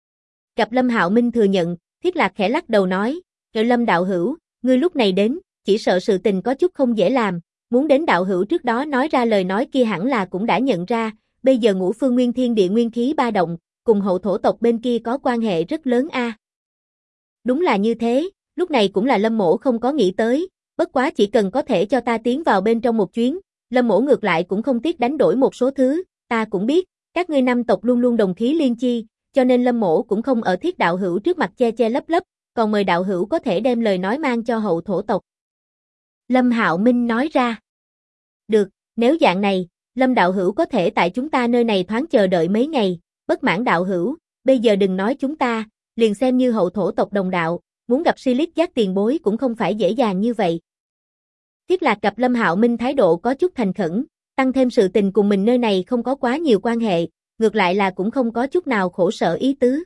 Speaker 1: Gặp Lâm Hạo Minh thừa nhận, Thiết Lạc khẽ lắc đầu nói, Lâm đạo hữu, ngươi lúc này đến, chỉ sợ sự tình có chút không dễ làm, muốn đến đạo hữu trước đó nói ra lời nói kia hẳn là cũng đã nhận ra, bây giờ Ngũ Phương Nguyên thiên địa nguyên khí ba động, cùng hậu thổ tộc bên kia có quan hệ rất lớn a. Đúng là như thế, lúc này cũng là Lâm mỗ không có nghĩ tới, bất quá chỉ cần có thể cho ta tiến vào bên trong một chuyến, Lâm mỗ ngược lại cũng không tiếc đánh đổi một số thứ, ta cũng biết, các ngươi năm tộc luôn luôn đồng khí liên chi, cho nên Lâm mỗ cũng không ở Thiết đạo hữu trước mặt che che lấp lấp, còn mời đạo hữu có thể đem lời nói mang cho hậu thổ tộc. Lâm Hạo Minh nói ra. Được, nếu dạng này, Lâm đạo hữu có thể tại chúng ta nơi này thoáng chờ đợi mấy ngày, bất mãn đạo hữu, bây giờ đừng nói chúng ta, liền xem như hậu thổ tộc đồng đạo, muốn gặp Silit Giác tiền bối cũng không phải dễ dàng như vậy. Thiết Lạc gặp Lâm Hạo Minh thái độ có chút thành khẩn, tăng thêm sự tình cùng mình nơi này không có quá nhiều quan hệ, ngược lại là cũng không có chút nào khổ sở ý tứ.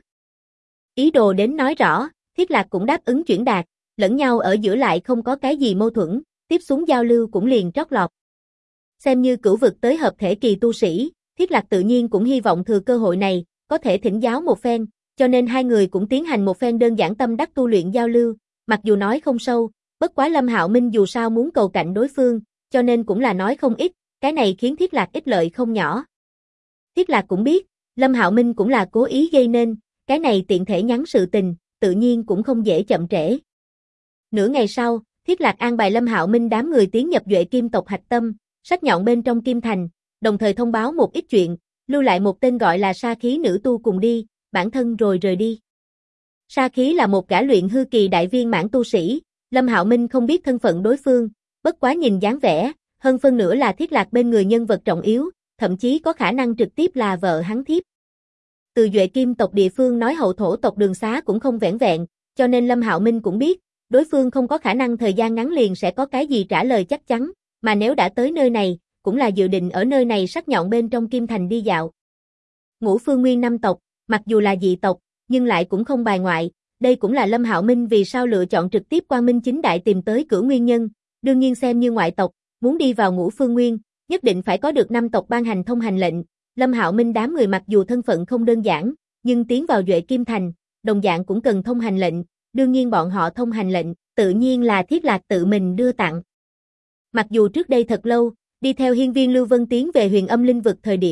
Speaker 1: Ý đồ đến nói rõ, Thiết Lạc cũng đáp ứng chuyển đạt, lẫn nhau ở giữa lại không có cái gì mâu thuẫn, tiếp xuống giao lưu cũng liền trót lọt. Xem như cửu vực tới hợp thể kỳ tu sĩ, Thiết Lạc tự nhiên cũng hy vọng thừa cơ hội này, có thể thỉnh giáo một phen, cho nên hai người cũng tiến hành một phen đơn giản tâm đắc tu luyện giao lưu, mặc dù nói không sâu, bất quá Lâm Hạo Minh dù sao muốn cầu cạnh đối phương, cho nên cũng là nói không ít, cái này khiến Thiết Lạc ích lợi không nhỏ. Thiết Lạc cũng biết, Lâm Hạo Minh cũng là cố ý gây nên, cái này tiện thể nhắn sự tình, tự nhiên cũng không dễ chậm trễ. Nửa ngày sau, Thiết Lạc an bài Lâm Hạo Minh đám người tiến nhập Duệ Kim tộc hạch tâm, sách nhọn bên trong Kim Thành, đồng thời thông báo một ít chuyện, lưu lại một tên gọi là Sa Khí nữ tu cùng đi, bản thân rồi rời đi. Sa Khí là một gã luyện hư kỳ đại viên mãn tu sĩ, Lâm Hạo Minh không biết thân phận đối phương, bất quá nhìn dáng vẻ, hơn phân nửa là Thiết Lạc bên người nhân vật trọng yếu, thậm chí có khả năng trực tiếp là vợ hắn thiếp. Từ Duệ Kim tộc địa phương nói hậu thổ tộc đường xá cũng không vẻn vẹn, cho nên Lâm Hạo Minh cũng biết, đối phương không có khả năng thời gian ngắn liền sẽ có cái gì trả lời chắc chắn, mà nếu đã tới nơi này, cũng là dự định ở nơi này sắc nhọn bên trong Kim Thành đi dạo. Ngũ Phương Nguyên năm tộc, mặc dù là dị tộc, nhưng lại cũng không bài ngoại, đây cũng là Lâm Hạo Minh vì sao lựa chọn trực tiếp quang minh chính đại tìm tới cửa nguyên nhân, đương nhiên xem như ngoại tộc, muốn đi vào Ngũ Phương Nguyên, nhất định phải có được năm tộc ban hành thông hành lệnh. Lâm Hạo Minh đám người mặc dù thân phận không đơn giản, nhưng tiến vào Duệ Kim Thành, đồng dạng cũng cần thông hành lệnh, đương nhiên bọn họ thông hành lệnh, tự nhiên là Thiết Lạc tự mình đưa tặng. Mặc dù trước đây thật lâu, đi theo hiên viên Lưu Vân tiến về Huyền Âm Linh vực thời điểm,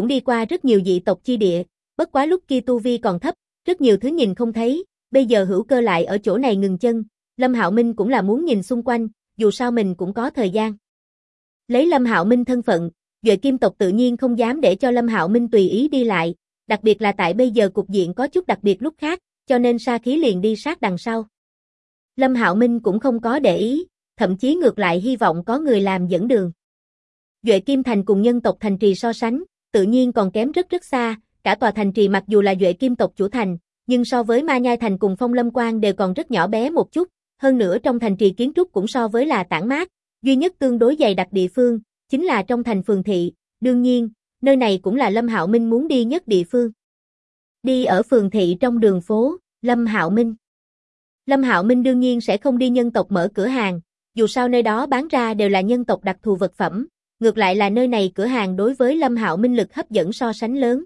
Speaker 1: cũng đi qua rất nhiều dị tộc chi địa, bất quá lúc kia tu vi còn thấp, rất nhiều thứ nhìn không thấy, bây giờ hữu cơ lại ở chỗ này ngừng chân, Lâm Hạo Minh cũng là muốn nhìn xung quanh, dù sao mình cũng có thời gian. Lấy Lâm Hạo Minh thân phận, Duệ Kim tộc tự nhiên không dám để cho Lâm Hạo Minh tùy ý đi lại, đặc biệt là tại bây giờ cục diện có chút đặc biệt lúc khác, cho nên Sa Khí liền đi sát đằng sau. Lâm Hạo Minh cũng không có để ý, thậm chí ngược lại hy vọng có người làm dẫn đường. Duệ Kim thành cùng nhân tộc thành trì so sánh, tự nhiên còn kém rất rất xa, cả tòa thành trì mặc dù là Duệ Kim tộc chủ thành, nhưng so với Ma Nhai thành cùng Phong Lâm Quan đều còn rất nhỏ bé một chút, hơn nữa trong thành trì kiến trúc cũng so với là tản mát, duy nhất tương đối dày đặc địa phương, chính là trong thành phường thị, đương nhiên, nơi này cũng là Lâm Hạo Minh muốn đi nhất địa phương. Đi ở phường thị trong đường phố, Lâm Hạo Minh đương nhiên sẽ không đi nhân tộc mở cửa hàng, dù sao nơi đó bán ra đều là nhân tộc đặc thù vật phẩm, ngược lại là nơi này cửa hàng đối với Lâm Hạo Minh lực hấp dẫn so sánh lớn.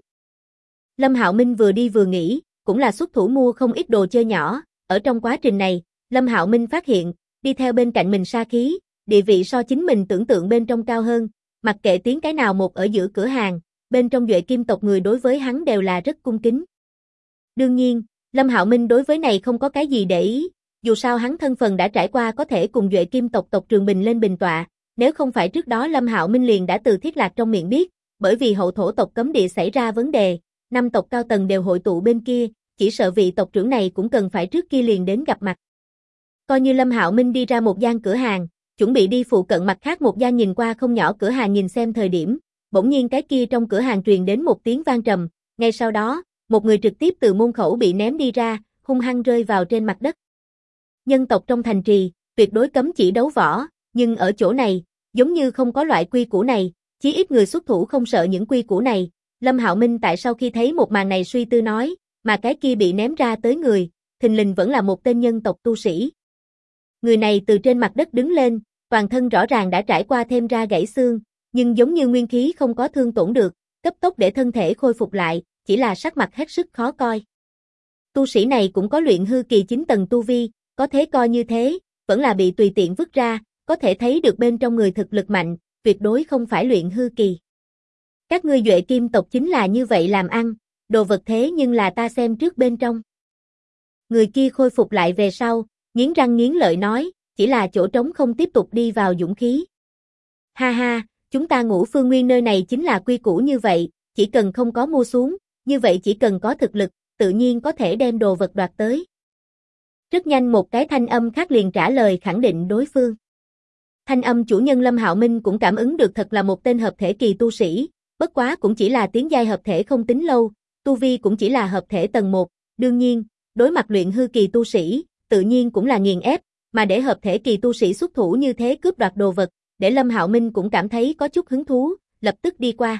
Speaker 1: Lâm Hạo Minh vừa đi vừa nghĩ, cũng là xuất thủ mua không ít đồ chơi nhỏ, ở trong quá trình này, Lâm Hạo Minh phát hiện, đi theo bên cạnh mình Sa Khí, địa vị so chính mình tưởng tượng bên trong cao hơn, mặc kệ tiếng cái nào một ở giữa cửa hàng, bên trong Duệ Kim tộc người đối với hắn đều là rất cung kính. Đương nhiên, Lâm Hạo Minh đối với này không có cái gì để ý, dù sao hắn thân phận đã trải qua có thể cùng Duệ Kim tộc tộc trưởng Bình lên bình tọa, nếu không phải trước đó Lâm Hạo Minh liền đã từ Thiết Lạc trong miệng biết, bởi vì hậu thổ tộc cấm địa xảy ra vấn đề, 5 tộc cao tầng đều hội tụ bên kia, chỉ sợ vị tộc trưởng này cũng cần phải trước kia liền đến gặp mặt. Coi như Lâm Hạo Minh đi ra một gian cửa hàng, chuẩn bị đi phụ cận mặt khác một gian nhìn qua không nhỏ cửa hàng nhìn xem thời điểm, bỗng nhiên cái kia trong cửa hàng truyền đến một tiếng vang trầm, ngay sau đó, một người trực tiếp từ môn khẩu bị ném đi ra, hung hăng rơi vào trên mặt đất. Nhân tộc trong thành trì, tuyệt đối cấm chỉ đấu võ, nhưng ở chỗ này, giống như không có loại quy củ này, chí ít người xuất thủ không sợ những quy củ này. Lâm Hạo Minh tại sau khi thấy một màn này suy tư nói, mà cái kia bị ném ra tới người, thình lình vẫn là một tên nhân tộc tu sĩ. Người này từ trên mặt đất đứng lên, toàn thân rõ ràng đã trải qua thêm ra gãy xương, nhưng giống như nguyên khí không có thương tổn được, cấp tốc để thân thể khôi phục lại, chỉ là sắc mặt hết sức khó coi. Tu sĩ này cũng có luyện hư kỳ 9 tầng tu vi, có thế coi như thế, vẫn là bị tùy tiện vứt ra, có thể thấy được bên trong người thực lực mạnh, tuyệt đối không phải luyện hư kỳ. Các ngươi Duệ Kim tộc chính là như vậy làm ăn, đồ vật thế nhưng là ta xem trước bên trong. Người kia khôi phục lại về sau, nghiến răng nghiến lợi nói, chỉ là chỗ trống không tiếp tục đi vào dũng khí. Ha ha, chúng ta Ngũ Phương Nguyên nơi này chính là quy củ như vậy, chỉ cần không có mua xuống, như vậy chỉ cần có thực lực, tự nhiên có thể đem đồ vật đoạt tới. Rất nhanh một cái thanh âm khác liền trả lời khẳng định đối phương. Thanh âm chủ nhân Lâm Hạo Minh cũng cảm ứng được thật là một tên hợp thể kỳ tu sĩ, bất quá cũng chỉ là tiến giai hợp thể không tính lâu, tu vi cũng chỉ là hợp thể tầng 1, đương nhiên, đối mặt luyện hư kỳ tu sĩ, tự nhiên cũng là nghiền ép, mà để hợp thể kỳ tu sĩ xuất thủ như thế cướp đoạt đồ vật, để Lâm Hạo Minh cũng cảm thấy có chút hứng thú, lập tức đi qua.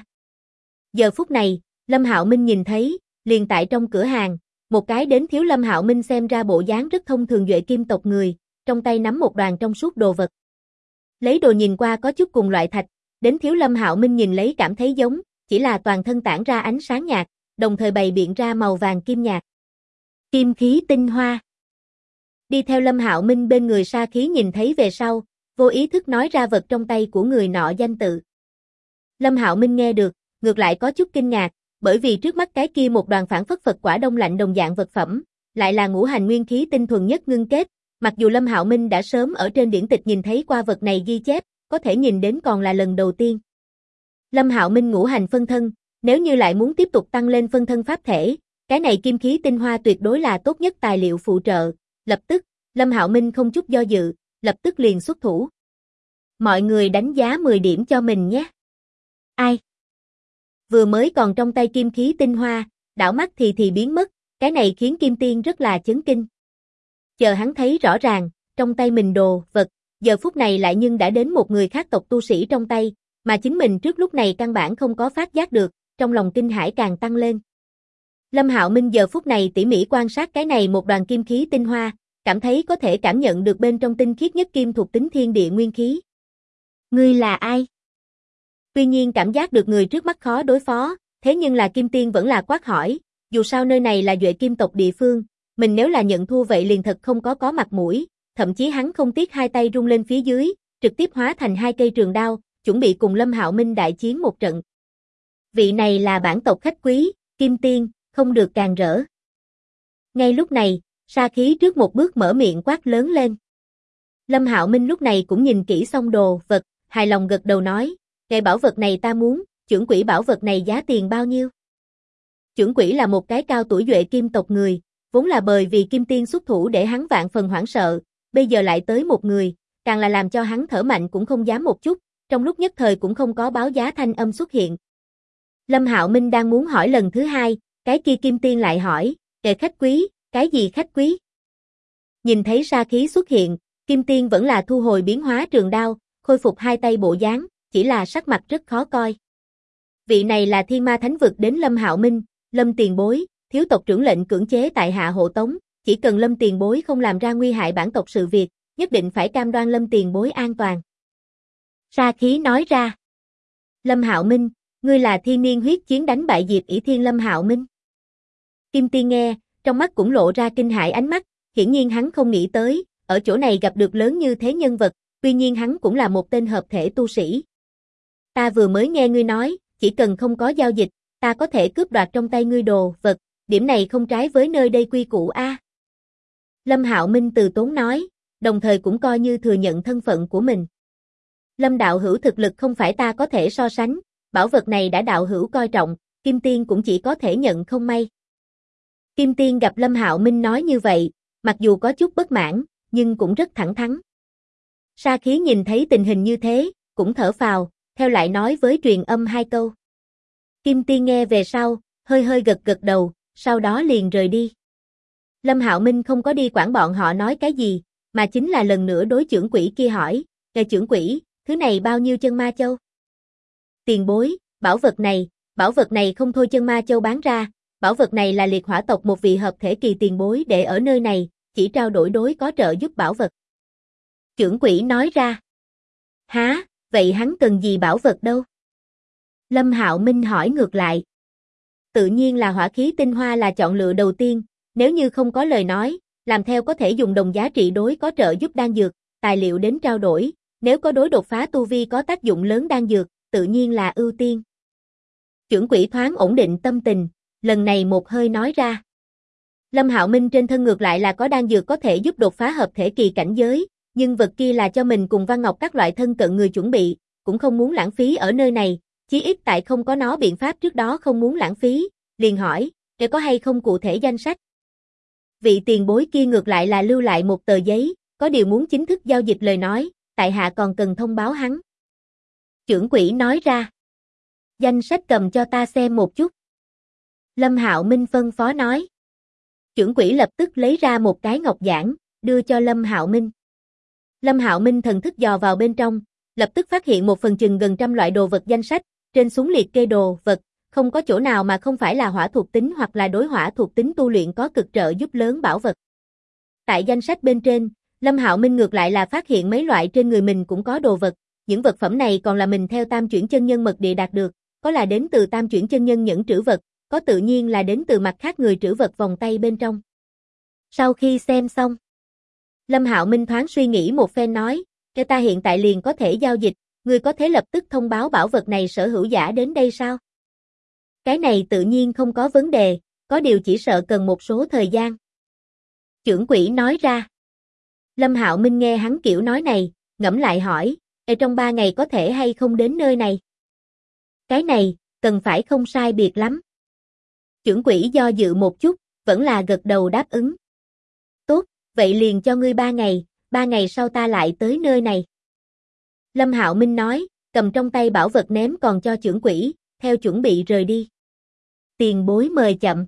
Speaker 1: Giờ phút này, Lâm Hạo Minh nhìn thấy, liền tại trong cửa hàng, một cái đến thiếu Lâm Hạo Minh xem ra bộ dáng rất thông thường Duệ Kim tộc người, trong tay nắm một đoàn trong suốt đồ vật. Lấy đồ nhìn qua có chút cùng loại thạch, đến thiếu Lâm Hạo Minh nhìn lấy cảm thấy giống, chỉ là toàn thân tản ra ánh sáng nhạt, đồng thời bày biện ra màu vàng kim nhạt. Kim khí tinh hoa. Đi theo Lâm Hạo Minh bên người Sa Khí nhìn thấy về sau, vô ý thức nói ra vật trong tay của người nọ danh tự. Lâm Hạo Minh nghe được, ngược lại có chút kinh ngạc, bởi vì trước mắt cái kia một đoàn phản phất Phật quả đông lạnh đồng dạng vật phẩm, lại là ngũ hành nguyên khí tinh thuần nhất ngưng kết, mặc dù Lâm Hạo Minh đã sớm ở trên điển tịch nhìn thấy qua vật này ghi chép, có thể nhìn đến còn là lần đầu tiên. Lâm Hạo Minh ngũ hành phân thân, nếu như lại muốn tiếp tục tăng lên phân thân pháp thể, cái này kim khí tinh hoa tuyệt đối là tốt nhất tài liệu phụ trợ, lập tức, Lâm Hạo Minh không chút do dự, lập tức liền xuất thủ. Mọi người đánh giá 10 điểm cho mình nhé. Ai? Vừa mới còn trong tay kim khí tinh hoa, đảo mắt thì biến mất, cái này khiến Kim Tiên rất là chấn kinh. Chờ hắn thấy rõ ràng, trong tay mình đồ, vật, giờ phút này lại nhưng đã đến một người khác tộc tu sĩ trong tay, mà chính mình trước lúc này căn bản không có phát giác được, trong lòng kinh hãi càng tăng lên. Lâm Hạo Minh giờ phút này tỉ mỉ quan sát cái này một đoàn kim khí tinh hoa, cảm thấy có thể cảm nhận được bên trong tinh khiết nhất kim thuộc tính thiên địa nguyên khí. Ngươi là ai? Tuy nhiên cảm giác được người trước mắt khó đối phó, thế nhưng là Kim Tiên vẫn là quát hỏi, dù sao nơi này là Duệ Kim tộc địa phương, mình nếu là nhận thua vậy liền thật không có mặt mũi, thậm chí hắn không tiếc hai tay rung lên phía dưới, trực tiếp hóa thành hai cây trường đao, chuẩn bị cùng Lâm Hạo Minh đại chiến một trận. Vị này là bản tộc khách quý, Kim Tiên, không được càn rỡ. Ngay lúc này, Sa Khí trước một bước mở miệng quát lớn lên. Lâm Hạo Minh lúc này cũng nhìn kỹ xong đồ vật, hài lòng gật đầu nói, cái bảo vật này ta muốn, chưởng quỷ bảo vật này giá tiền bao nhiêu? Chưởng quỷ là một cái cao tuổi duệ kim tộc người, vốn là bởi vì Kim Tiên xuất thủ để hắn vạn phần hoảng sợ, bây giờ lại tới một người, càng là làm cho hắn thở mạnh cũng không dám một chút, trong lúc nhất thời cũng không có báo giá thanh âm xuất hiện. Lâm Hạo Minh đang muốn hỏi lần thứ hai, cái kia Kim Tiên lại hỏi, kệ khách quý, cái gì khách quý? Nhìn thấy Sa Khí xuất hiện, Kim Tiên vẫn là thu hồi biến hóa trường đao, khôi phục hai tay bộ dáng, chỉ là sắc mặt rất khó coi. Vị này là Thiên Ma Thánh Vực đến Lâm Hạo Minh, Lâm tiền bối, thiếu tộc trưởng lệnh cưỡng chế tại hạ hộ tống, chỉ cần Lâm tiền bối không làm ra nguy hại bản tộc sự việc, nhất định phải cam đoan Lâm tiền bối an toàn. Sa Khí nói ra. Lâm Hạo Minh, ngươi là thiên niên huyết chiến đánh bại Diệp ỷ Thiên Lâm Hạo Minh. Kim Tiên nghe, trong mắt cũng lộ ra kinh hãi ánh mắt, hiển nhiên hắn không nghĩ tới, ở chỗ này gặp được lớn như thế nhân vật, tuy nhiên hắn cũng là một tên hợp thể tu sĩ. Ta vừa mới nghe ngươi nói, chỉ cần không có giao dịch, ta có thể cướp đoạt trong tay ngươi đồ vật, điểm này không trái với nơi đây quy củ a. Lâm Hạo Minh từ tốn nói, đồng thời cũng coi như thừa nhận thân phận của mình. Lâm đạo hữu thực lực không phải ta có thể so sánh, bảo vật này đã đạo hữu coi trọng, Kim Tiên cũng chỉ có thể nhận không may. Kim Tiên gặp Lâm Hạo Minh nói như vậy, mặc dù có chút bất mãn, nhưng cũng rất thẳng thắn. Sa Khí nhìn thấy tình hình như thế, cũng thở phào, theo lại nói với truyền âm hai câu. Kim Tiên nghe về sau, hơi hơi gật gật đầu, sau đó liền rời đi. Lâm Hạo Minh không có đi quản bọn họ nói cái gì, mà chính là lần nữa đối chưởng quỷ kia hỏi, "Ngài chưởng quỷ, thứ này bao nhiêu chân ma châu?" Tiền bối, bảo vật này không thôi chân ma châu bán ra, bảo vật này là liệt hỏa tộc một vị hợp thể kỳ tiền bối để ở nơi này, chỉ trao đổi đối có trợ giúp bảo vật. Chưởng quỷ nói ra. Há, vậy hắn cần gì bảo vật đâu? Lâm Hạo Minh hỏi ngược lại. Tự nhiên là hỏa khí tinh hoa là chọn lựa đầu tiên, nếu như không có lời nói, làm theo có thể dùng đồng giá trị đối có trợ giúp đan dược, tài liệu đến trao đổi, nếu có đối đột phá tu vi có tác dụng lớn đan dược, tự nhiên là ưu tiên. Chưởng quỷ thoáng ổn định tâm tình, lần này một hơi nói ra. Lâm Hạo Minh trên thân ngược lại là có đan dược có thể giúp đột phá hợp thể kỳ cảnh giới, nhưng vật kia là cho mình cùng Văn Ngọc các loại thân cận người chuẩn bị, cũng không muốn lãng phí ở nơi này, chí ít tại không có nó biện pháp trước đó không muốn lãng phí, liền hỏi, để có hay không cụ thể danh sách. Vị tiền bối kia ngược lại là lưu lại một tờ giấy, có điều muốn chính thức giao dịch lời nói, tại hạ còn cần thông báo hắn. Chưởng quỷ nói ra. Danh sách cầm cho ta xem một chút. Lâm Hạo Minh phân phó nói. Chưởng quỷ lập tức lấy ra một cái ngọc giản, đưa cho Lâm Hạo Minh. Lâm Hạo Minh thần thức dò vào bên trong, lập tức phát hiện một phần chừng gần trăm loại đồ vật danh sách, trên xuống liệt kê đồ vật, không có chỗ nào mà không phải là hỏa thuộc tính hoặc là đối hỏa thuộc tính tu luyện có cực trợ giúp lớn bảo vật. Tại danh sách bên trên, Lâm Hạo Minh ngược lại là phát hiện mấy loại trên người mình cũng có đồ vật, những vật phẩm này còn là mình theo Tam Chuyển Chân Nhân mật địa đạt được, có là đến từ Tam Chuyển Chân Nhân nhẫn trữ vật, có tự nhiên là đến từ mặt khác người trữ vật vòng tay bên trong. Sau khi xem xong, Lâm Hạo Minh thoáng suy nghĩ một phen nói, "Cho ta hiện tại liền có thể giao dịch, ngươi có thể lập tức thông báo bảo vật này sở hữu giả đến đây sao?" Cái này tự nhiên không có vấn đề, có điều chỉ sợ cần một số thời gian. Chưởng quỷ nói ra. Lâm Hạo Minh nghe hắn kiểu nói này, ngẫm lại hỏi, trong 3 ngày có thể hay không đến nơi này? Cái này, cần phải không sai biệt lắm. Chưởng quỷ do dự một chút, vẫn là gật đầu đáp ứng. Tốt, vậy liền cho ngươi 3 ngày, 3 ngày sau ta lại tới nơi này. Lâm Hạo Minh nói, cầm trong tay bảo vật ném còn cho chưởng quỷ, theo chuẩn bị rời đi. Tiền bối mời chậm.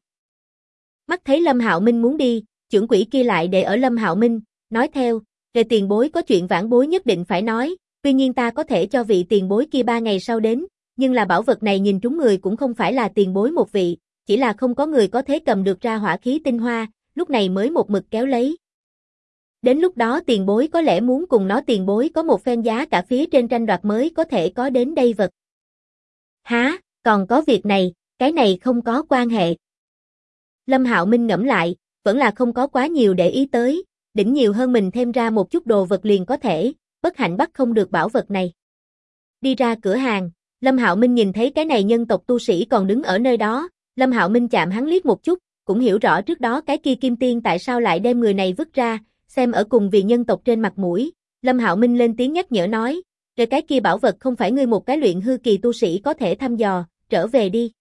Speaker 1: Mắt thấy Lâm Hạo Minh muốn đi, chưởng quỷ kia lại để ở Lâm Hạo Minh, nói theo, về tiền bối có chuyện vãn bối nhất định phải nói, tuy nhiên ta có thể cho vị tiền bối kia 3 ngày sau đến, nhưng là bảo vật này nhìn trúng người cũng không phải là tiền bối một vị, chỉ là không có người có thể cầm được ra hỏa khí tinh hoa, lúc này mới một mực kéo lấy. Đến lúc đó tiền bối có lẽ muốn cùng nó tiền bối có một phen giá cả phía trên tranh đoạt mới có thể có đến đây vật. Hả, còn có việc này, cái này không có quan hệ. Lâm Hạo Minh ngẫm lại, vẫn là không có quá nhiều để ý tới, đỉnh nhiều hơn mình thêm ra một chút đồ vật liền có thể, bất hạnh bắt không được bảo vật này. Đi ra cửa hàng, Lâm Hạo Minh nhìn thấy cái này nhân tộc tu sĩ còn đứng ở nơi đó, Lâm Hạo Minh chạm hắn liếc một chút, cũng hiểu rõ trước đó cái kia kim tiên tại sao lại đem người này vứt ra, xem ở cùng vì nhân tộc trên mặt mũi, Lâm Hạo Minh lên tiếng nhắc nhở nói, rồi cái kia bảo vật không phải ngươi một cái luyện hư kỳ tu sĩ có thể thăm dò, trở về đi.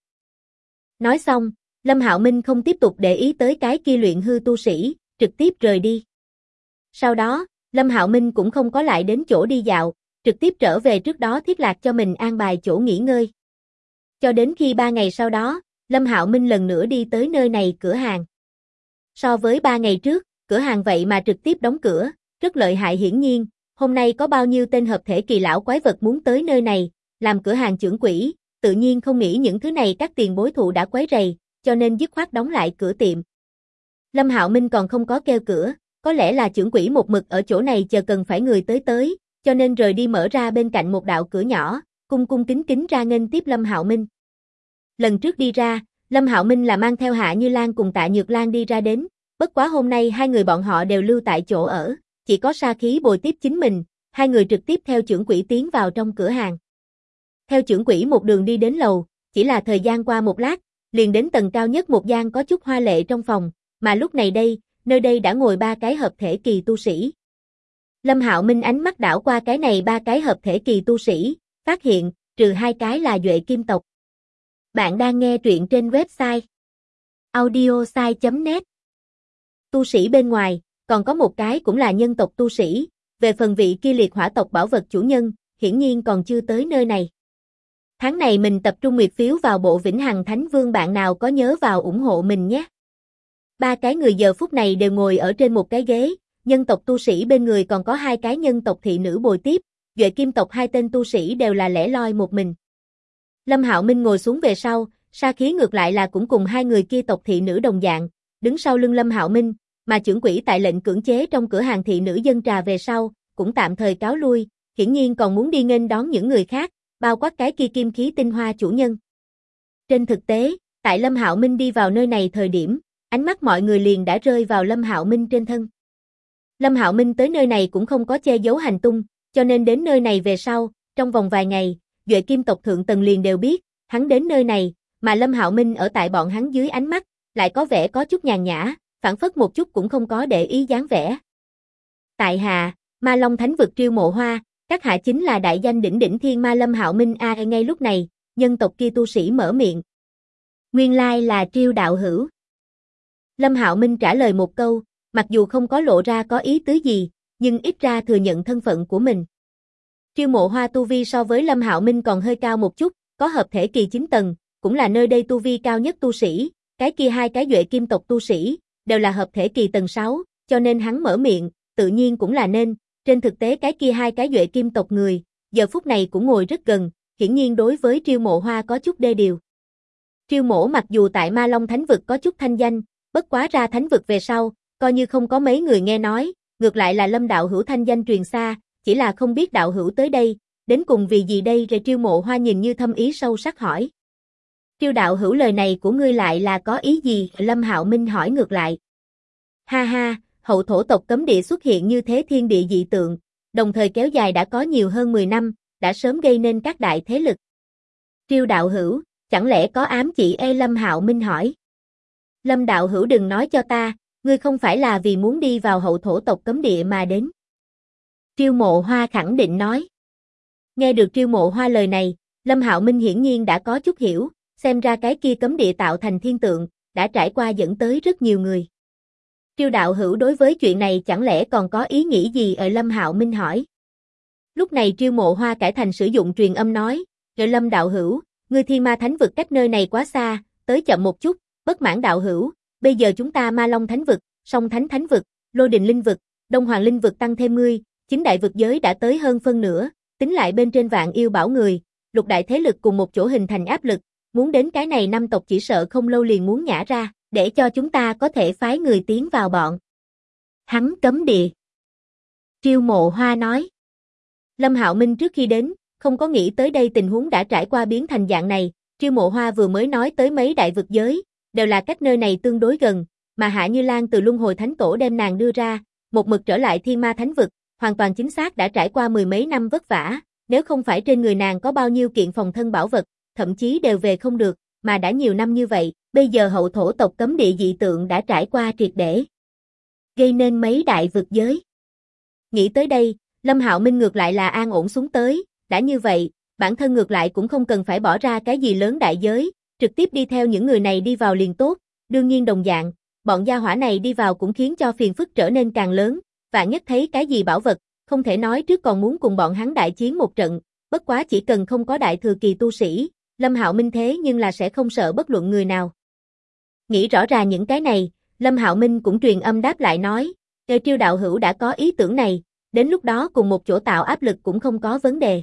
Speaker 1: Nói xong, Lâm Hạo Minh không tiếp tục để ý tới cái kia luyện hư tu sĩ, trực tiếp rời đi. Sau đó, Lâm Hạo Minh cũng không có lại đến chỗ đi dạo, trực tiếp trở về trước đó thiết lạc cho mình an bài chỗ nghỉ ngơi. Cho đến khi 3 ngày sau đó, Lâm Hạo Minh lần nữa đi tới nơi này cửa hàng. So với 3 ngày trước, cửa hàng vậy mà trực tiếp đóng cửa, rất lợi hại hiển nhiên, hôm nay có bao nhiêu tên hợp thể kỳ lão quái vật muốn tới nơi này, làm cửa hàng trưởng quỹ, tự nhiên không nghĩ những thứ này các tiền bối thụ đã quấy rầy, cho nên dứt khoát đóng lại cửa tiệm. Lâm Hạo Minh còn không có kêu cửa, có lẽ là trưởng quỹ một mực ở chỗ này chờ cần phải người tới, cho nên rời đi mở ra bên cạnh một đạo cửa nhỏ, cung cung kính kính ra nghênh tiếp Lâm Hạo Minh. Lần trước đi ra, Lâm Hạo Minh là mang theo Hạ Như Lan cùng Tạ Nhược Lan đi ra đến, bất quá hôm nay hai người bọn họ đều lưu tại chỗ ở, chỉ có Sa Khí bồi tiếp chính mình, hai người trực tiếp theo trưởng quỹ tiến vào trong cửa hàng. Theo trưởng quỹ một đường đi đến lầu, chỉ là thời gian qua một lát, liền đến tầng cao nhất một gian có chút hoa lệ trong phòng, mà lúc này đây, nơi đây đã ngồi 3 cái hợp thể kỳ tu sĩ. Lâm Hạo Minh ánh mắt đảo qua cái này 3 cái hợp thể kỳ tu sĩ, phát hiện, trừ 2 cái là Duệ Kim tộc. Bạn đang nghe truyện trên website audiosai.net. Tu sĩ bên ngoài, còn có một cái cũng là nhân tộc tu sĩ, về phần vị kia liệt hỏa tộc bảo vật chủ nhân, hiển nhiên còn chưa tới nơi này. Tháng này mình tập trung nguyệt phiếu vào bộ Vĩnh Hằng Thánh Vương, bạn nào có nhớ vào ủng hộ mình nhé. 3 cái người giờ phút này đều ngồi ở trên một cái ghế, nhân tộc tu sĩ bên người còn có 2 cái nhân tộc thị nữ bồi tiếp, Duệ Kim tộc 2 tên tu sĩ đều là lẻ loi một mình. Lâm Hạo Minh ngồi xuống về sau, Sa Khí ngược lại là cũng cùng 2 người kia tộc thị nữ đồng dạng, đứng sau lưng Lâm Hạo Minh, mà trưởng quỹ tại lệnh cưỡng chế trong cửa hàng thị nữ dân trà về sau, cũng tạm thời cáo lui, hiển nhiên còn muốn đi nghênh đón những người khác, bao quát cái kia kim khí tinh hoa chủ nhân. Trên thực tế, tại Lâm Hạo Minh đi vào nơi này thời điểm, ánh mắt mọi người liền đã rơi vào Lâm Hạo Minh trên thân. Lâm Hạo Minh tới nơi này cũng không có che giấu hành tung, cho nên đến nơi này về sau, trong vòng vài ngày, Duệ Kim tộc thượng tầng liền đều biết, hắn đến nơi này, mà Lâm Hạo Minh ở tại bọn hắn dưới ánh mắt, lại có vẻ có chút nhàn nhã, phản phất một chút cũng không có để ý dáng vẻ. Tại hạ, Ma Long Thánh vực Triêu Mộ Hoa, các hạ chính là đại danh đỉnh đỉnh thiên ma Lâm Hạo Minh a. Ngay lúc này, nhân tộc kia tu sĩ mở miệng. Nguyên lai là Triêu đạo hữu. Lâm Hạo Minh trả lời một câu, mặc dù không có lộ ra có ý tứ gì, nhưng ít ra thừa nhận thân phận của mình. Triêu Mộ Hoa tu vi so với Lâm Hạo Minh còn hơi cao một chút, có hợp thể kỳ 9 tầng, cũng là nơi đây tu vi cao nhất tu sĩ, cái kia 2 cái Duệ Kim tộc tu sĩ, đều là hợp thể kỳ tầng 6, cho nên hắn mở miệng, tự nhiên cũng là nên, trên thực tế cái kia 2 cái Duệ Kim tộc người, giờ phút này cũng ngồi rất gần, hiển nhiên đối với Triêu Mộ Hoa có chút đê điều. Triêu Mộ mặc dù tại Ma Long Thánh vực có chút thanh danh, bất quá ra thánh vực về sau, coi như không có mấy người nghe nói, ngược lại là Lâm đạo hữu thanh danh truyền xa, chỉ là không biết đạo hữu tới đây, đến cùng vì gì đây? Rồi Triêu Mộ Hoa nhìn như thâm ý sâu sắc hỏi. Triêu đạo hữu lời này của ngươi lại là có ý gì? Lâm Hạo Minh hỏi ngược lại. Ha ha, hậu thổ tộc cấm địa xuất hiện như thế thiên địa dị tượng, đồng thời kéo dài đã có nhiều hơn 10 năm, đã sớm gây nên các đại thế lực. Triêu đạo hữu, chẳng lẽ có ám chỉ? Lâm Hạo Minh hỏi. Lâm đạo hữu đừng nói cho ta, ngươi không phải là vì muốn đi vào hậu thổ tộc cấm địa mà đến. Triêu Mộ Hoa khẳng định nói. Nghe được Triêu Mộ Hoa lời này, Lâm Hạo Minh hiển nhiên đã có chút hiểu, xem ra cái kia cấm địa tạo thành thiên tượng, đã trải qua dẫn tới rất nhiều người. Triêu đạo hữu đối với chuyện này chẳng lẽ còn có ý nghĩ gì? Lâm Hạo Minh hỏi. Lúc này Triêu Mộ Hoa cải thành sử dụng truyền âm nói, Lâm đạo hữu, ngươi Thiên Ma Thánh vực cách nơi này quá xa, tới chậm một chút, bất mãn đạo hữu, bây giờ chúng ta Ma Long Thánh vực, Song Thánh Thánh vực, Lôi Đình Linh vực, Đông Hoàng Linh vực tăng thêm ngươi, 9 đại vực giới đã tới hơn phân nửa, tính lại bên trên vạn yêu bảo người, lục đại thế lực cùng một chỗ hình thành áp lực, muốn đến cái này 5 tộc chỉ sợ không lâu liền muốn nhả ra, để cho chúng ta có thể phái người tiến vào bọn hắn cấm địa. Triêu Mộ Hoa nói. Lâm Hạo Minh trước khi đến, không có nghĩ tới đây tình huống đã trải qua biến thành dạng này, Triêu Mộ Hoa vừa mới nói tới mấy đại vực giới, đều là cách nơi này tương đối gần, mà Hạ Như Lan từ Luân Hồi Thánh Tổ đem nàng đưa ra, một mực trở lại Thiên Ma Thánh vực, hoàn toàn chính xác đã trải qua 10 mấy năm vất vả, nếu không phải trên người nàng có bao nhiêu kiện phòng thân bảo vật, thậm chí đều về không được, mà đã nhiều năm như vậy, bây giờ hậu thổ tộc cấm địa dị tượng đã trải qua triệt để, gây nên mấy đại vực giới. Nghĩ tới đây, Lâm Hạo Minh ngược lại là an ổn xuống tới, đã như vậy, bản thân ngược lại cũng không cần phải bỏ ra cái gì lớn đại giới, trực tiếp đi theo những người này đi vào liền tốt, đương nhiên đồng dạng, bọn gia hỏa này đi vào cũng khiến cho phiền phức trở nên càng lớn, vạn nhất thấy cái gì bảo vật, không thể nói trước còn muốn cùng bọn hắn đại chiến một trận, bất quá chỉ cần không có đại thừa kỳ tu sĩ, Lâm Hạo Minh thế nhưng là sẽ không sợ bất luận người nào. Nghĩ rõ ràng những cái này, Lâm Hạo Minh cũng truyền âm đáp lại nói, Triêu đạo hữu đã có ý tưởng này, đến lúc đó cùng một chỗ tạo áp lực cũng không có vấn đề.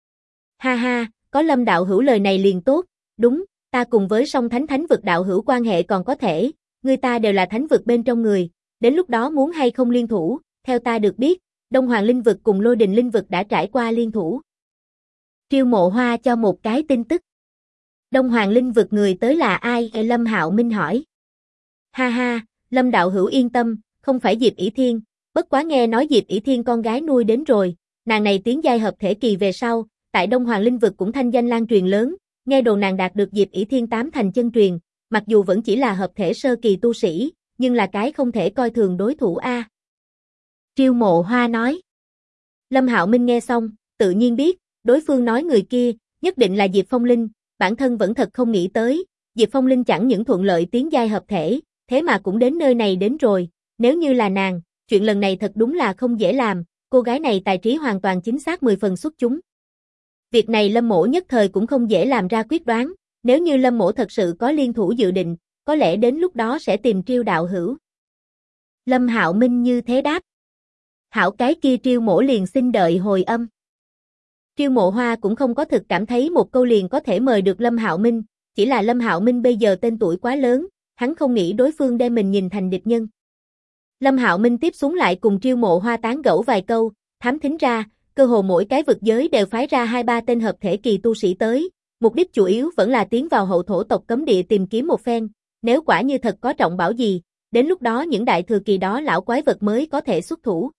Speaker 1: Ha ha, có Lâm đạo hữu lời này liền tốt, đúng, ta cùng với song thánh vực đạo hữu quan hệ còn có thể, người ta đều là thánh vực bên trong người, đến lúc đó muốn hay không liên thủ, theo ta được biết, Đông Hoàng linh vực cùng Lôi Đình linh vực đã trải qua liên thủ. Triêu Mộ Hoa cho một cái tin tức. Đông Hoàng linh vực người tới là ai? Lâm Hạo Minh hỏi. Ha ha, Lâm đạo hữu yên tâm, không phải Diệp ỷ Thiên, bất quá nghe nói Diệp ỷ Thiên con gái nuôi đến rồi, nàng này tiến giai hợp thể kỳ về sau, tại Đông Hoàng linh vực cũng thanh danh lan truyền lớn, nghe đồn nàng đạt được Diệp ỷ Thiên 8 thành chân truyền, mặc dù vẫn chỉ là hợp thể sơ kỳ tu sĩ, nhưng là cái không thể coi thường đối thủ a. Triêu Mộ Hoa nói. Lâm Hạo Minh nghe xong, tự nhiên biết, đối phương nói người kia, nhất định là Diệp Phong Linh, bản thân vẫn thật không nghĩ tới, Diệp Phong Linh chẳng những thuận lợi tiến giai hợp thể, thế mà cũng đến nơi này đến rồi, nếu như là nàng, chuyện lần này thật đúng là không dễ làm, cô gái này tài trí hoàn toàn chính xác 10 phần xuất chúng. Việc này Lâm Mỗ nhất thời cũng không dễ làm ra quyết đoán, nếu như Lâm Mỗ thật sự có liên thủ dự định, có lẽ đến lúc đó sẽ tìm Triêu đạo hữu. Lâm Hạo Minh như thế đáp. Hảo, cái kia Triêu Mỗ liền xin đợi hồi âm. Triêu Mộ Hoa cũng không có thực cảm thấy một câu liền có thể mời được Lâm Hạo Minh, chỉ là Lâm Hạo Minh bây giờ tên tuổi quá lớn, hắn không nghĩ đối phương đem mình nhìn thành địch nhân. Lâm Hạo Minh tiếp xuống lại cùng Triêu Mộ Hoa tán gẫu vài câu, thám thính ra, cơ hồ mỗi cái vực giới đều phái ra 2-3 tên hợp thể kỳ tu sĩ tới, mục đích chủ yếu vẫn là tiến vào hậu thổ tộc cấm địa tìm kiếm một phen, nếu quả như thật có trọng bảo gì, đến lúc đó những đại thừa kỳ đó lão quái vật mới có thể xuất thủ.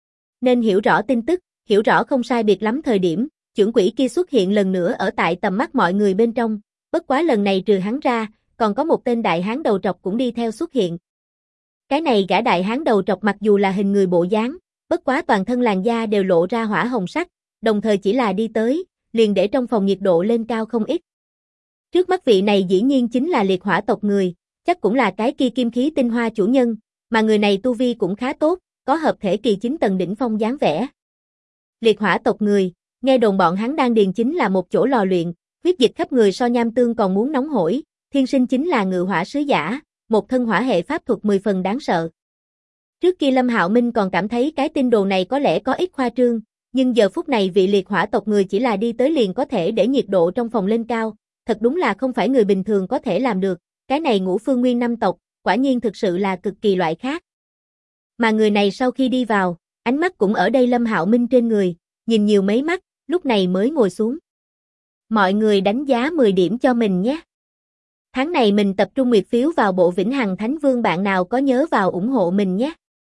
Speaker 1: Nên hiểu rõ tin tức, hiểu rõ không sai biệt lắm thời điểm, chưởng quỷ kia xuất hiện lần nữa ở tại tầm mắt mọi người bên trong, bất quá lần này trừ hắn ra, còn có một tên đại hán đầu trọc cũng đi theo xuất hiện. Cái này gã đại hán đầu trọc mặc dù là hình người bộ dáng, bất quá toàn thân làn da đều lộ ra hỏa hồng sắc, đồng thời chỉ là đi tới, liền để trong phòng nhiệt độ lên cao không ít. Trước mắt vị này dĩ nhiên chính là liệt hỏa tộc người, chắc cũng là cái kia kim khí tinh hoa chủ nhân, mà người này tu vi cũng khá tốt, có hợp thể kỳ 9 tầng đỉnh phong dáng vẻ. Liệt hỏa tộc người, nghe đồn bọn hắn đang điền chính là một chỗ lò luyện, huyết dịch khắp người so nham tương còn muốn nóng hổi, thiên sinh chính là ngự hỏa sứ giả, một thân hỏa hệ pháp thuật 10 phần đáng sợ. Trước kia Lâm Hạo Minh còn cảm thấy cái tin đồn này có lẽ có ít khoa trương, nhưng giờ phút này vị liệt hỏa tộc người chỉ là đi tới liền có thể để nhiệt độ trong phòng lên cao, thật đúng là không phải người bình thường có thể làm được, cái này Ngũ Phương Nguyên năm tộc, quả nhiên thực sự là cực kỳ loại khác. Mà người này sau khi đi vào, ánh mắt cũng ở đây Lâm Hạo Minh trên người, nhìn nhiều mấy mắt, lúc này mới ngồi xuống. Mọi người đánh giá 10 điểm cho mình nhé. Tháng này mình tập trung nguyệt phiếu vào bộ Vĩnh Hằng Thánh Vương, bạn nào có nhớ vào ủng hộ mình nhé.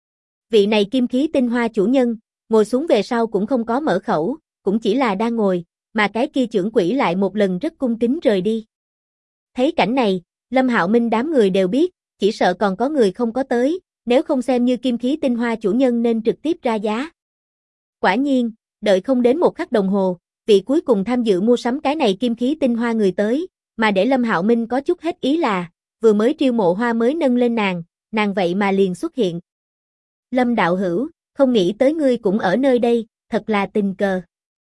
Speaker 1: Vị này kim khí tinh hoa chủ nhân, ngồi xuống về sau cũng không có mở khẩu, cũng chỉ là đang ngồi, mà cái kia chưởng quỷ lại một lần rất cung kính rời đi. Thấy cảnh này, Lâm Hạo Minh đám người đều biết, chỉ sợ còn có người không có tới, nếu không xem như kim khí tinh hoa chủ nhân nên trực tiếp ra giá. Quả nhiên, đợi không đến một khắc đồng hồ, vị cuối cùng tham dự mua sắm cái này kim khí tinh hoa người tới, mà để Lâm Hạo Minh có chút hết ý là, vừa mới Triêu Mộ Hoa mới nâng lên nàng vậy mà liền xuất hiện. Lâm đạo hữu, không nghĩ tới ngươi cũng ở nơi đây, thật là tình cờ.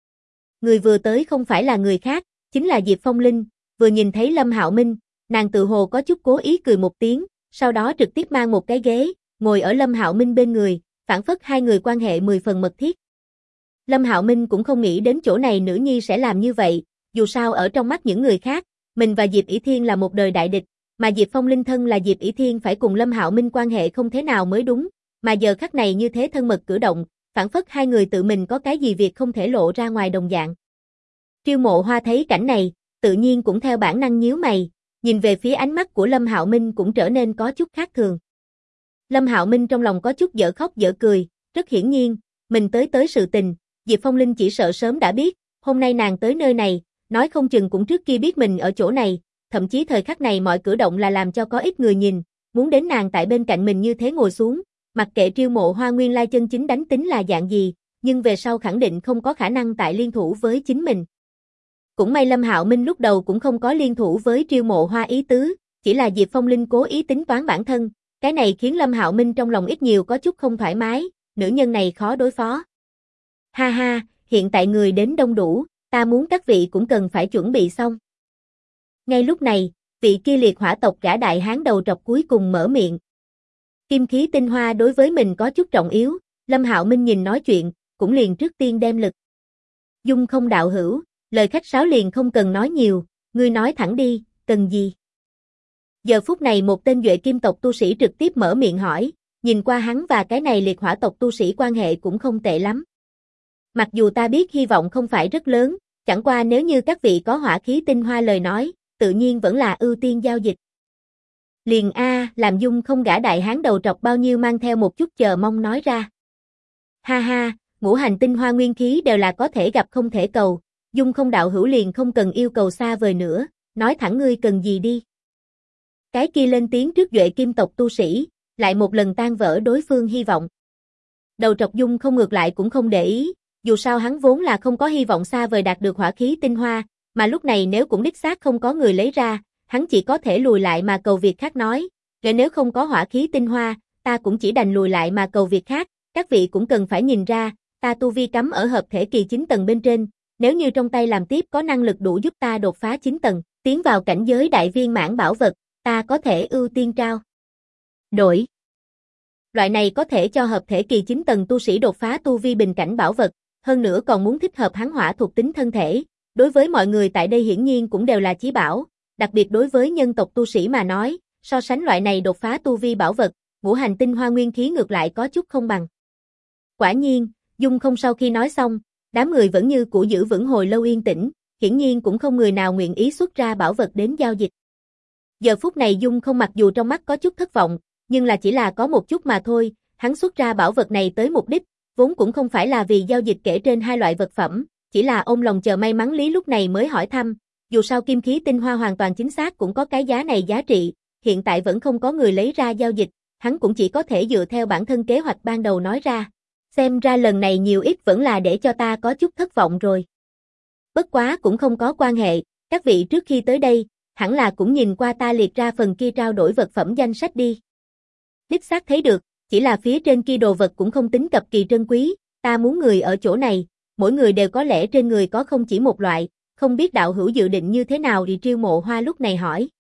Speaker 1: Người vừa tới không phải là người khác, chính là Diệp Phong Linh, vừa nhìn thấy Lâm Hạo Minh, nàng tự hồ có chút cố ý cười một tiếng, sau đó trực tiếp mang một cái ghế, ngồi ở Lâm Hạo Minh bên người, phản phất hai người quan hệ 10 phần mật thiết. Lâm Hạo Minh cũng không nghĩ đến chỗ này nữ nhi sẽ làm như vậy, dù sao ở trong mắt những người khác, mình và Diệp ỷ Thiên là một đời đại địch, mà Diệp Phong Linh thân là Diệp ỷ Thiên phải cùng Lâm Hạo Minh quan hệ không thế nào mới đúng, mà giờ khắc này như thế thân mật cử động, phản phất hai người tự mình có cái gì việc không thể lộ ra ngoài đồng dạng. Triêu Mộ Hoa thấy cảnh này, tự nhiên cũng theo bản năng nhíu mày, nhìn về phía ánh mắt của Lâm Hạo Minh cũng trở nên có chút khác thường. Lâm Hạo Minh trong lòng có chút dở khóc dở cười, rất hiển nhiên, mình tới sự tình, Diệp Phong Linh chỉ sợ sớm đã biết, hôm nay nàng tới nơi này, nói không chừng cũng trước kia biết mình ở chỗ này, thậm chí thời khắc này mọi cử động là làm cho có ít người nhìn, muốn đến nàng tại bên cạnh mình như thế ngồi xuống, mặc kệ Triêu Mộ Hoa nguyên lai chân chính đánh tính là dạng gì, nhưng về sau khẳng định không có khả năng tại liên thủ với chính mình. Cũng may Lâm Hạo Minh lúc đầu cũng không có liên thủ với Triêu Mộ Hoa ý tứ, chỉ là Diệp Phong Linh cố ý tính toán bản thân, cái này khiến Lâm Hạo Minh trong lòng ít nhiều có chút không thoải mái, nữ nhân này khó đối phó. Ha ha, hiện tại người đến đông đủ, ta muốn các vị cũng cần phải chuẩn bị xong. Ngay lúc này, vị kia liệt hỏa tộc gã đại hán đầu trọc cuối cùng mở miệng. Kim khí tinh hoa đối với mình có chút trọng yếu, Lâm Hạo Minh nhìn nói chuyện, cũng liền trước tiên đem lực. Dung không đạo hữu, lời khách sáo liền không cần nói nhiều, ngươi nói thẳng đi, cần gì? Giờ phút này một tên Duệ Kim tộc tu sĩ trực tiếp mở miệng hỏi, nhìn qua hắn và cái này liệt hỏa tộc tu sĩ quan hệ cũng không tệ lắm. Mặc dù ta biết hy vọng không phải rất lớn, chẳng qua nếu như các vị có hỏa khí tinh hoa lời nói, tự nhiên vẫn là ưu tiên giao dịch. Liền làm Dung không gã đại hán đầu trọc bao nhiêu mang theo một chút chờ mong nói ra. Ha ha, ngũ hành tinh hoa nguyên khí đều là có thể gặp không thể cầu, Dung không đạo hữu liền không cần yêu cầu xa vời nữa, nói thẳng ngươi cần gì đi. Cái kia lên tiếng trước Duệ Kim tộc tu sĩ, lại một lần tan vỡ đối phương hy vọng. Đầu trọc Dung không ngược lại cũng không để ý, dù sao hắn vốn là không có hy vọng xa vời đạt được hỏa khí tinh hoa, mà lúc này nếu cũng đích xác không có người lấy ra, hắn chỉ có thể lùi lại mà cầu việc khác nói, nếu không có hỏa khí tinh hoa, ta cũng chỉ đành lùi lại mà cầu việc khác, các vị cũng cần phải nhìn ra, ta tu vi cắm ở hợp thể kỳ 9 tầng bên trên, nếu như trong tay làm tiếp có năng lực đủ giúp ta đột phá 9 tầng, tiến vào cảnh giới đại viên mãn bảo vật, ta có thể ưu tiên trao đổi. Loại này có thể cho hợp thể kỳ 9 tầng tu sĩ đột phá tu vi bình cảnh bảo vật, hơn nữa còn muốn thích hợp hắn hỏa thuộc tính thân thể, đối với mọi người tại đây hiển nhiên cũng đều là chí bảo, đặc biệt đối với nhân tộc tu sĩ mà nói, so sánh loại này đột phá tu vi bảo vật, ngũ hành tinh hoa nguyên khí ngược lại có chút không bằng. Quả nhiên, Dung không sau khi nói xong, đám người vẫn như cũ giữ vững hồi lâu yên tĩnh, hiển nhiên cũng không người nào nguyện ý xuất ra bảo vật đến giao dịch. Giờ phút này Dung không mặc dù trong mắt có chút thất vọng, nhưng là chỉ là có một chút mà thôi, hắn xuất ra bảo vật này tới mục đích, vốn cũng không phải là vì giao dịch kể trên hai loại vật phẩm, chỉ là ôm lòng chờ may mắn lý lúc này mới hỏi thăm, dù sao kim khí tinh hoa hoàn toàn chính xác cũng có cái giá này giá trị, hiện tại vẫn không có người lấy ra giao dịch, hắn cũng chỉ có thể dựa theo bản thân kế hoạch ban đầu nói ra, xem ra lần này nhiều ít vẫn là để cho ta có chút thất vọng rồi. Bất quá cũng không có quan hệ, các vị trước khi tới đây, hẳn là cũng nhìn qua ta liệt ra phần kia trao đổi vật phẩm danh sách đi. Đích xác thấy được, chỉ là phía trên kia đồ vật cũng không tính cực kỳ trân quý, ta muốn người ở chỗ này, mỗi người đều có lẽ trên người có không chỉ một loại, không biết đạo hữu dự định như thế nào thì Triêu Mộ Hoa lúc này hỏi.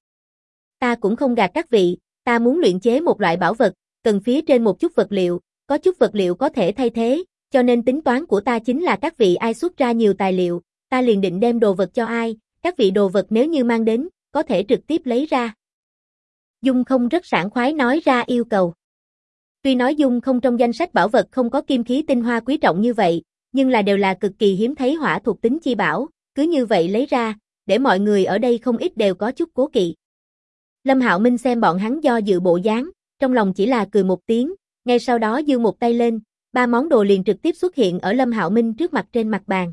Speaker 1: Ta cũng không gạt các vị, ta muốn luyện chế một loại bảo vật, cần phía trên một chút vật liệu, có chút vật liệu có thể thay thế, cho nên tính toán của ta chính là các vị ai xuất ra nhiều tài liệu, ta liền định đem đồ vật cho ai, các vị đồ vật nếu như mang đến, có thể trực tiếp lấy ra. Dung không rất sảng khoái nói ra yêu cầu. Tuy nói Dung không trong danh sách bảo vật không có kim khí tinh hoa quý trọng như vậy, nhưng là đều là cực kỳ hiếm thấy hỏa thuộc tính chi bảo, cứ như vậy lấy ra, để mọi người ở đây không ít đều có chút cố kỵ. Lâm Hạo Minh xem bọn hắn do dự bộ dáng, trong lòng chỉ là cười một tiếng, ngay sau đó giương một tay lên, ba món đồ liền trực tiếp xuất hiện ở Lâm Hạo Minh trước mặt trên mặt bàn.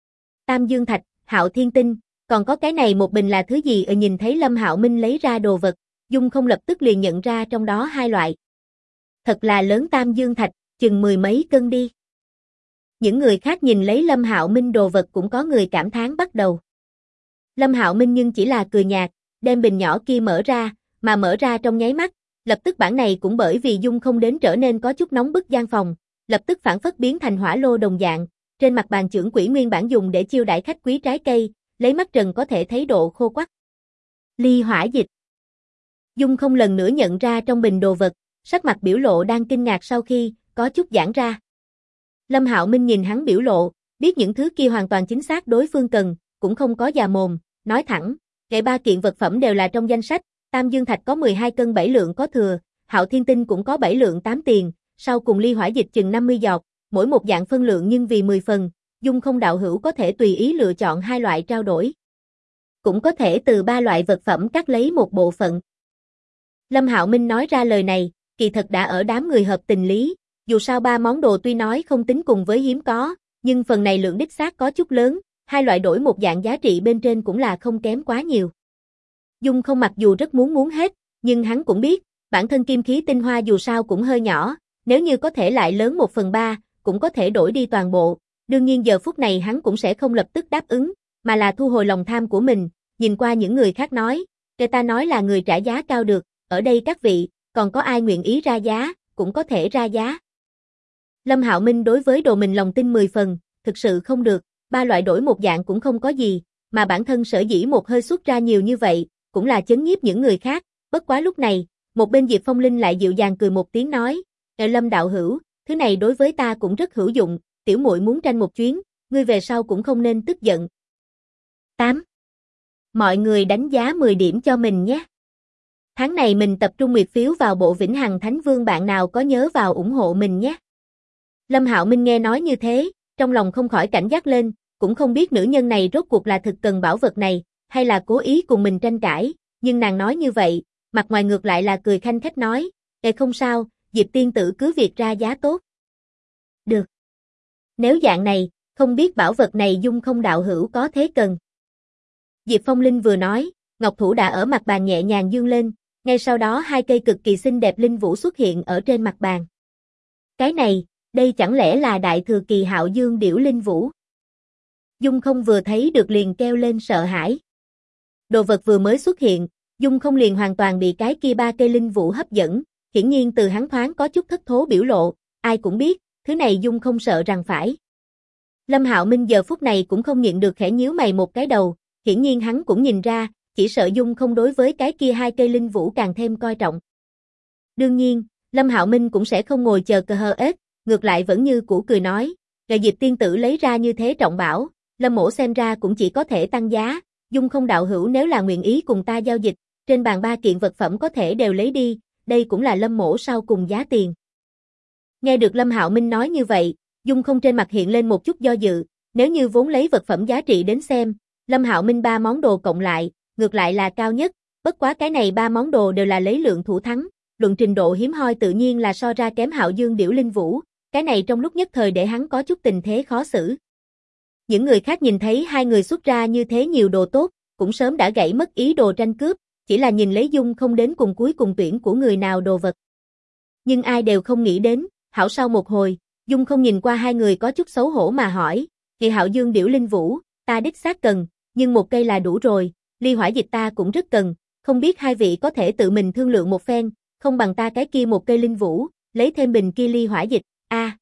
Speaker 1: Tam Dương Thạch, Hạo Thiên Tinh, còn có cái này một bình là thứ gì nhìn thấy Lâm Hạo Minh lấy ra đồ vật, Dung không lập tức liền nhận ra trong đó hai loại. Thật là lớn Tam Dương Thạch, chừng 10 mấy cân đi. Những người khác nhìn lấy Lâm Hạo Minh đồ vật cũng có người cảm thán bắt đầu. Lâm Hạo Minh nhưng chỉ là cười nhạt, đem bình nhỏ kia mở ra, mà mở ra trong nháy mắt, lập tức bản này cũng bởi vì Dung không đến trở nên có chút nóng bức gian phòng, lập tức phản phất biến thành hỏa lô đồng dạng, trên mặt bàn chưởng quỷ nguyên bản dùng để chiêu đãi khách quý trái cây, lấy mắt trần có thể thấy độ khô quắc. Ly hỏa dịch. Dung không lần nữa nhận ra trong bình đồ vật, sắc mặt biểu lộ đang kinh ngạc sau khi, có chút giãn ra. Lâm Hạo Minh nhìn hắn biểu lộ, biết những thứ kia hoàn toàn chính xác đối phương cần, cũng không có già mồm, nói thẳng, kể ba kiện vật phẩm đều là trong danh sách, Tam Dương Thạch có 12 cân 7 lượng có thừa, Hạo Thiên Tinh cũng có 7 lượng 8 tiền, sau cùng ly hỏa dịch chừng 50 giọt, mỗi một dạng phân lượng nhưng vì 10 phần, Dung không đạo hữu có thể tùy ý lựa chọn hai loại trao đổi. Cũng có thể từ ba loại vật phẩm cắt lấy một bộ phận. Lâm Hạo Minh nói ra lời này, kỳ thật đã ở đám người hợp tình lý, dù sao ba món đồ tuy nói không tính cùng với hiếm có, nhưng phần này lượng đích xác có chút lớn, hai loại đổi một dạng giá trị bên trên cũng là không kém quá nhiều. Dung không mặc dù rất muốn hết, nhưng hắn cũng biết, bản thân kim khí tinh hoa dù sao cũng hơi nhỏ, nếu như có thể lại lớn 1/3, cũng có thể đổi đi toàn bộ. Đương nhiên giờ phút này hắn cũng sẽ không lập tức đáp ứng, mà là thu hồi lòng tham của mình, nhìn qua những người khác nói, người ta nói là người trả giá cao được, ở đây các vị, còn có ai nguyện ý ra giá, cũng có thể ra giá. Lâm Hạo Minh đối với đồ mình lòng tin 10 phần, thực sự không được, ba loại đổi một dạng cũng không có gì, mà bản thân sở dĩ một hơi xuất ra nhiều như vậy, cũng là chấn nhiếp những người khác, bất quá lúc này, một bên Diệp Phong Linh lại dịu dàng cười một tiếng nói, Lâm đạo hữu, thứ này đối với ta cũng rất hữu dụng, tiểu muội muốn tranh một chuyến, ngươi về sau cũng không nên tức giận. 8. Mọi người đánh giá 10 điểm cho mình nhé. Tháng này mình tập trung nguyệt phiếu vào bộ Vĩnh Hằng Thánh Vương, bạn nào có nhớ vào ủng hộ mình nhé. Lâm Hạo Minh nghe nói như thế, trong lòng không khỏi cảnh giác lên, cũng không biết nữ nhân này rốt cuộc là thực cần bảo vật này, hay là cố ý cùng mình tranh cãi, nhưng nàng nói như vậy, mặt ngoài ngược lại là cười khanh khách nói, không sao, Diệp tiên tử cứ việc ra giá tốt. Được. Nếu dạng này, không biết bảo vật này Dung không đạo hữu có thế cần. Diệp Phong Linh vừa nói, ngọc thủ đã ở mặt bàn nhẹ nhàng dương lên, ngay sau đó hai cây cực kỳ xinh đẹp linh vũ xuất hiện ở trên mặt bàn. Cái này, đây chẳng lẽ là đại thừa kỳ Hạo Dương Điểu Linh Vũ? Dung không vừa thấy được liền kêu lên sợ hãi. Đồ vật vừa mới xuất hiện, Dung không liền hoàn toàn bị cái kia ba cây linh vũ hấp dẫn, hiển nhiên từ hắn thoáng có chút thất thố biểu lộ, ai cũng biết, thứ này Dung không sợ rằng phải. Lâm Hạo Minh giờ phút này cũng không nhịn được khẽ nhíu mày một cái đầu, hiển nhiên hắn cũng nhìn ra, chỉ sợ Dung không đối với cái kia hai cây linh vũ càng thêm coi trọng. Đương nhiên, Lâm Hạo Minh cũng sẽ không ngồi chờ cờ hờ ếch, ngược lại vẫn như cũ cười nói, Diệp tiên tử lấy ra như thế trọng bảo, Lâm mỗ xem ra cũng chỉ có thể tăng giá, Dung không đạo hữu nếu là nguyện ý cùng ta giao dịch, trên bàn 3 kiện vật phẩm có thể đều lấy đi, đây cũng là Lâm mỗ sau cùng giá tiền. Nghe được Lâm Hạo Minh nói như vậy, Dung không trên mặt hiện lên một chút do dự, nếu như vốn lấy vật phẩm giá trị đến xem, Lâm Hạo Minh 3 món đồ cộng lại, ngược lại là cao nhất, bất quá cái này 3 món đồ đều là lấy lượng thủ thắng, luận trình độ hiếm hoi tự nhiên là so ra kém Hạo Dương Điểu Linh Vũ, cái này trong lúc nhất thời để hắn có chút tình thế khó xử. Những người khác nhìn thấy hai người xuất ra như thế nhiều đồ tốt, cũng sớm đã gãy mất ý đồ tranh cướp, chỉ là nhìn lấy Dung không đến cùng cuối cùng tuyển của người nào đồ vật. Nhưng ai đều không nghĩ đến, hảo sau một hồi, Dung không nhìn qua hai người có chút xấu hổ mà hỏi, Hạo Dương Điểu Linh Vũ, ta đích xác cần, nhưng một cây là đủ rồi, ly hỏa dịch ta cũng rất cần, không biết hai vị có thể tự mình thương lượng một phen, không bằng ta cái kia một cây linh vũ, lấy thêm bình kia ly hỏa dịch,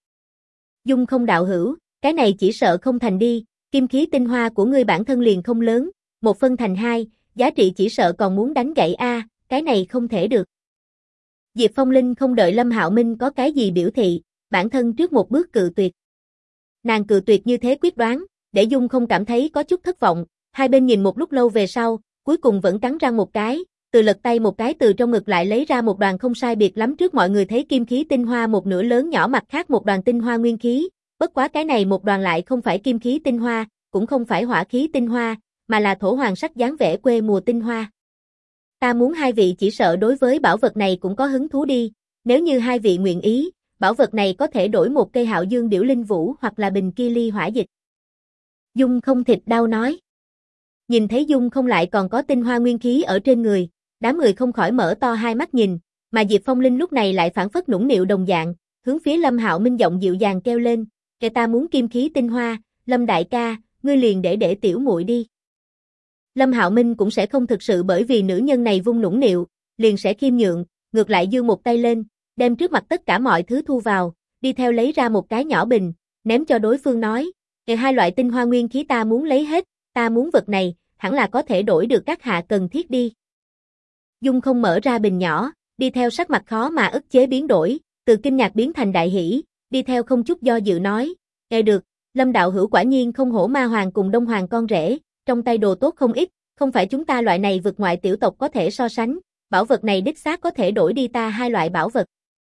Speaker 1: Dung không đạo hữu, cái này chỉ sợ không thành đi, kim khí tinh hoa của ngươi bản thân liền không lớn, 1 phân thành 2, giá trị chỉ sợ còn muốn đánh gãy cái này không thể được. Diệp Phong Linh không đợi Lâm Hạo Minh có cái gì biểu thị, bản thân trước một bước cự tuyệt. Nàng cự tuyệt như thế quyết đoán, để Dung không cảm thấy có chút thất vọng, hai bên nhìn một lúc lâu về sau, cuối cùng vẫn cắn răng một cái, từ lật tay một cái từ trong ngực lại lấy ra một đoàn không sai biệt lắm trước mọi người thấy kim khí tinh hoa một nửa lớn nhỏ, mặt khác một đoàn tinh hoa nguyên khí, bất quá cái này một đoàn lại không phải kim khí tinh hoa, cũng không phải hỏa khí tinh hoa, mà là thổ hoàng sắc dáng vẻ quê mùa tinh hoa. Ta muốn hai vị chỉ sợ đối với bảo vật này cũng có hứng thú đi, nếu như hai vị nguyện ý, bảo vật này có thể đổi một cây Hạo Dương Điểu Linh Vũ hoặc là bình kia ly hỏa dịch. Dung không thịt đau nói. Nhìn thấy Dung không lại còn có tinh hoa nguyên khí ở trên người, đám người không khỏi mở to hai mắt nhìn, mà Diệp Phong Linh lúc này lại phản phất nũng nịu đồng dạng, hướng phía Lâm Hạo Minh giọng dịu dàng kêu lên, kẻ ta muốn kim khí tinh hoa, Lâm đại ca, ngươi liền để tiểu muội đi. Lâm Hạo Minh cũng sẽ không thực sự bởi vì nữ nhân này vung nũng nịu, liền sẽ khiêm nhượng, ngược lại giương một tay lên, đem trước mặt tất cả mọi thứ thu vào, đi theo lấy ra một cái nhỏ bình, ném cho đối phương nói, hai loại tinh hoa nguyên khí ta muốn lấy hết, ta muốn vật này, hẳn là có thể đổi được các hạ cần thiết đi. Dung không mở ra bình nhỏ, đi theo sắc mặt khó mà ức chế biến đổi, từ kinh ngạc biến thành đại hỷ, đi theo không chút do dự nói, nghe được, Lâm đạo hữu quả nhiên không hổ ma hoàng cùng đông hoàng con rể, trong tay đồ tốt không ít, không phải chúng ta loại này vượt ngoại tiểu tộc có thể so sánh, bảo vật này đích xác có thể đổi đi ta hai loại bảo vật.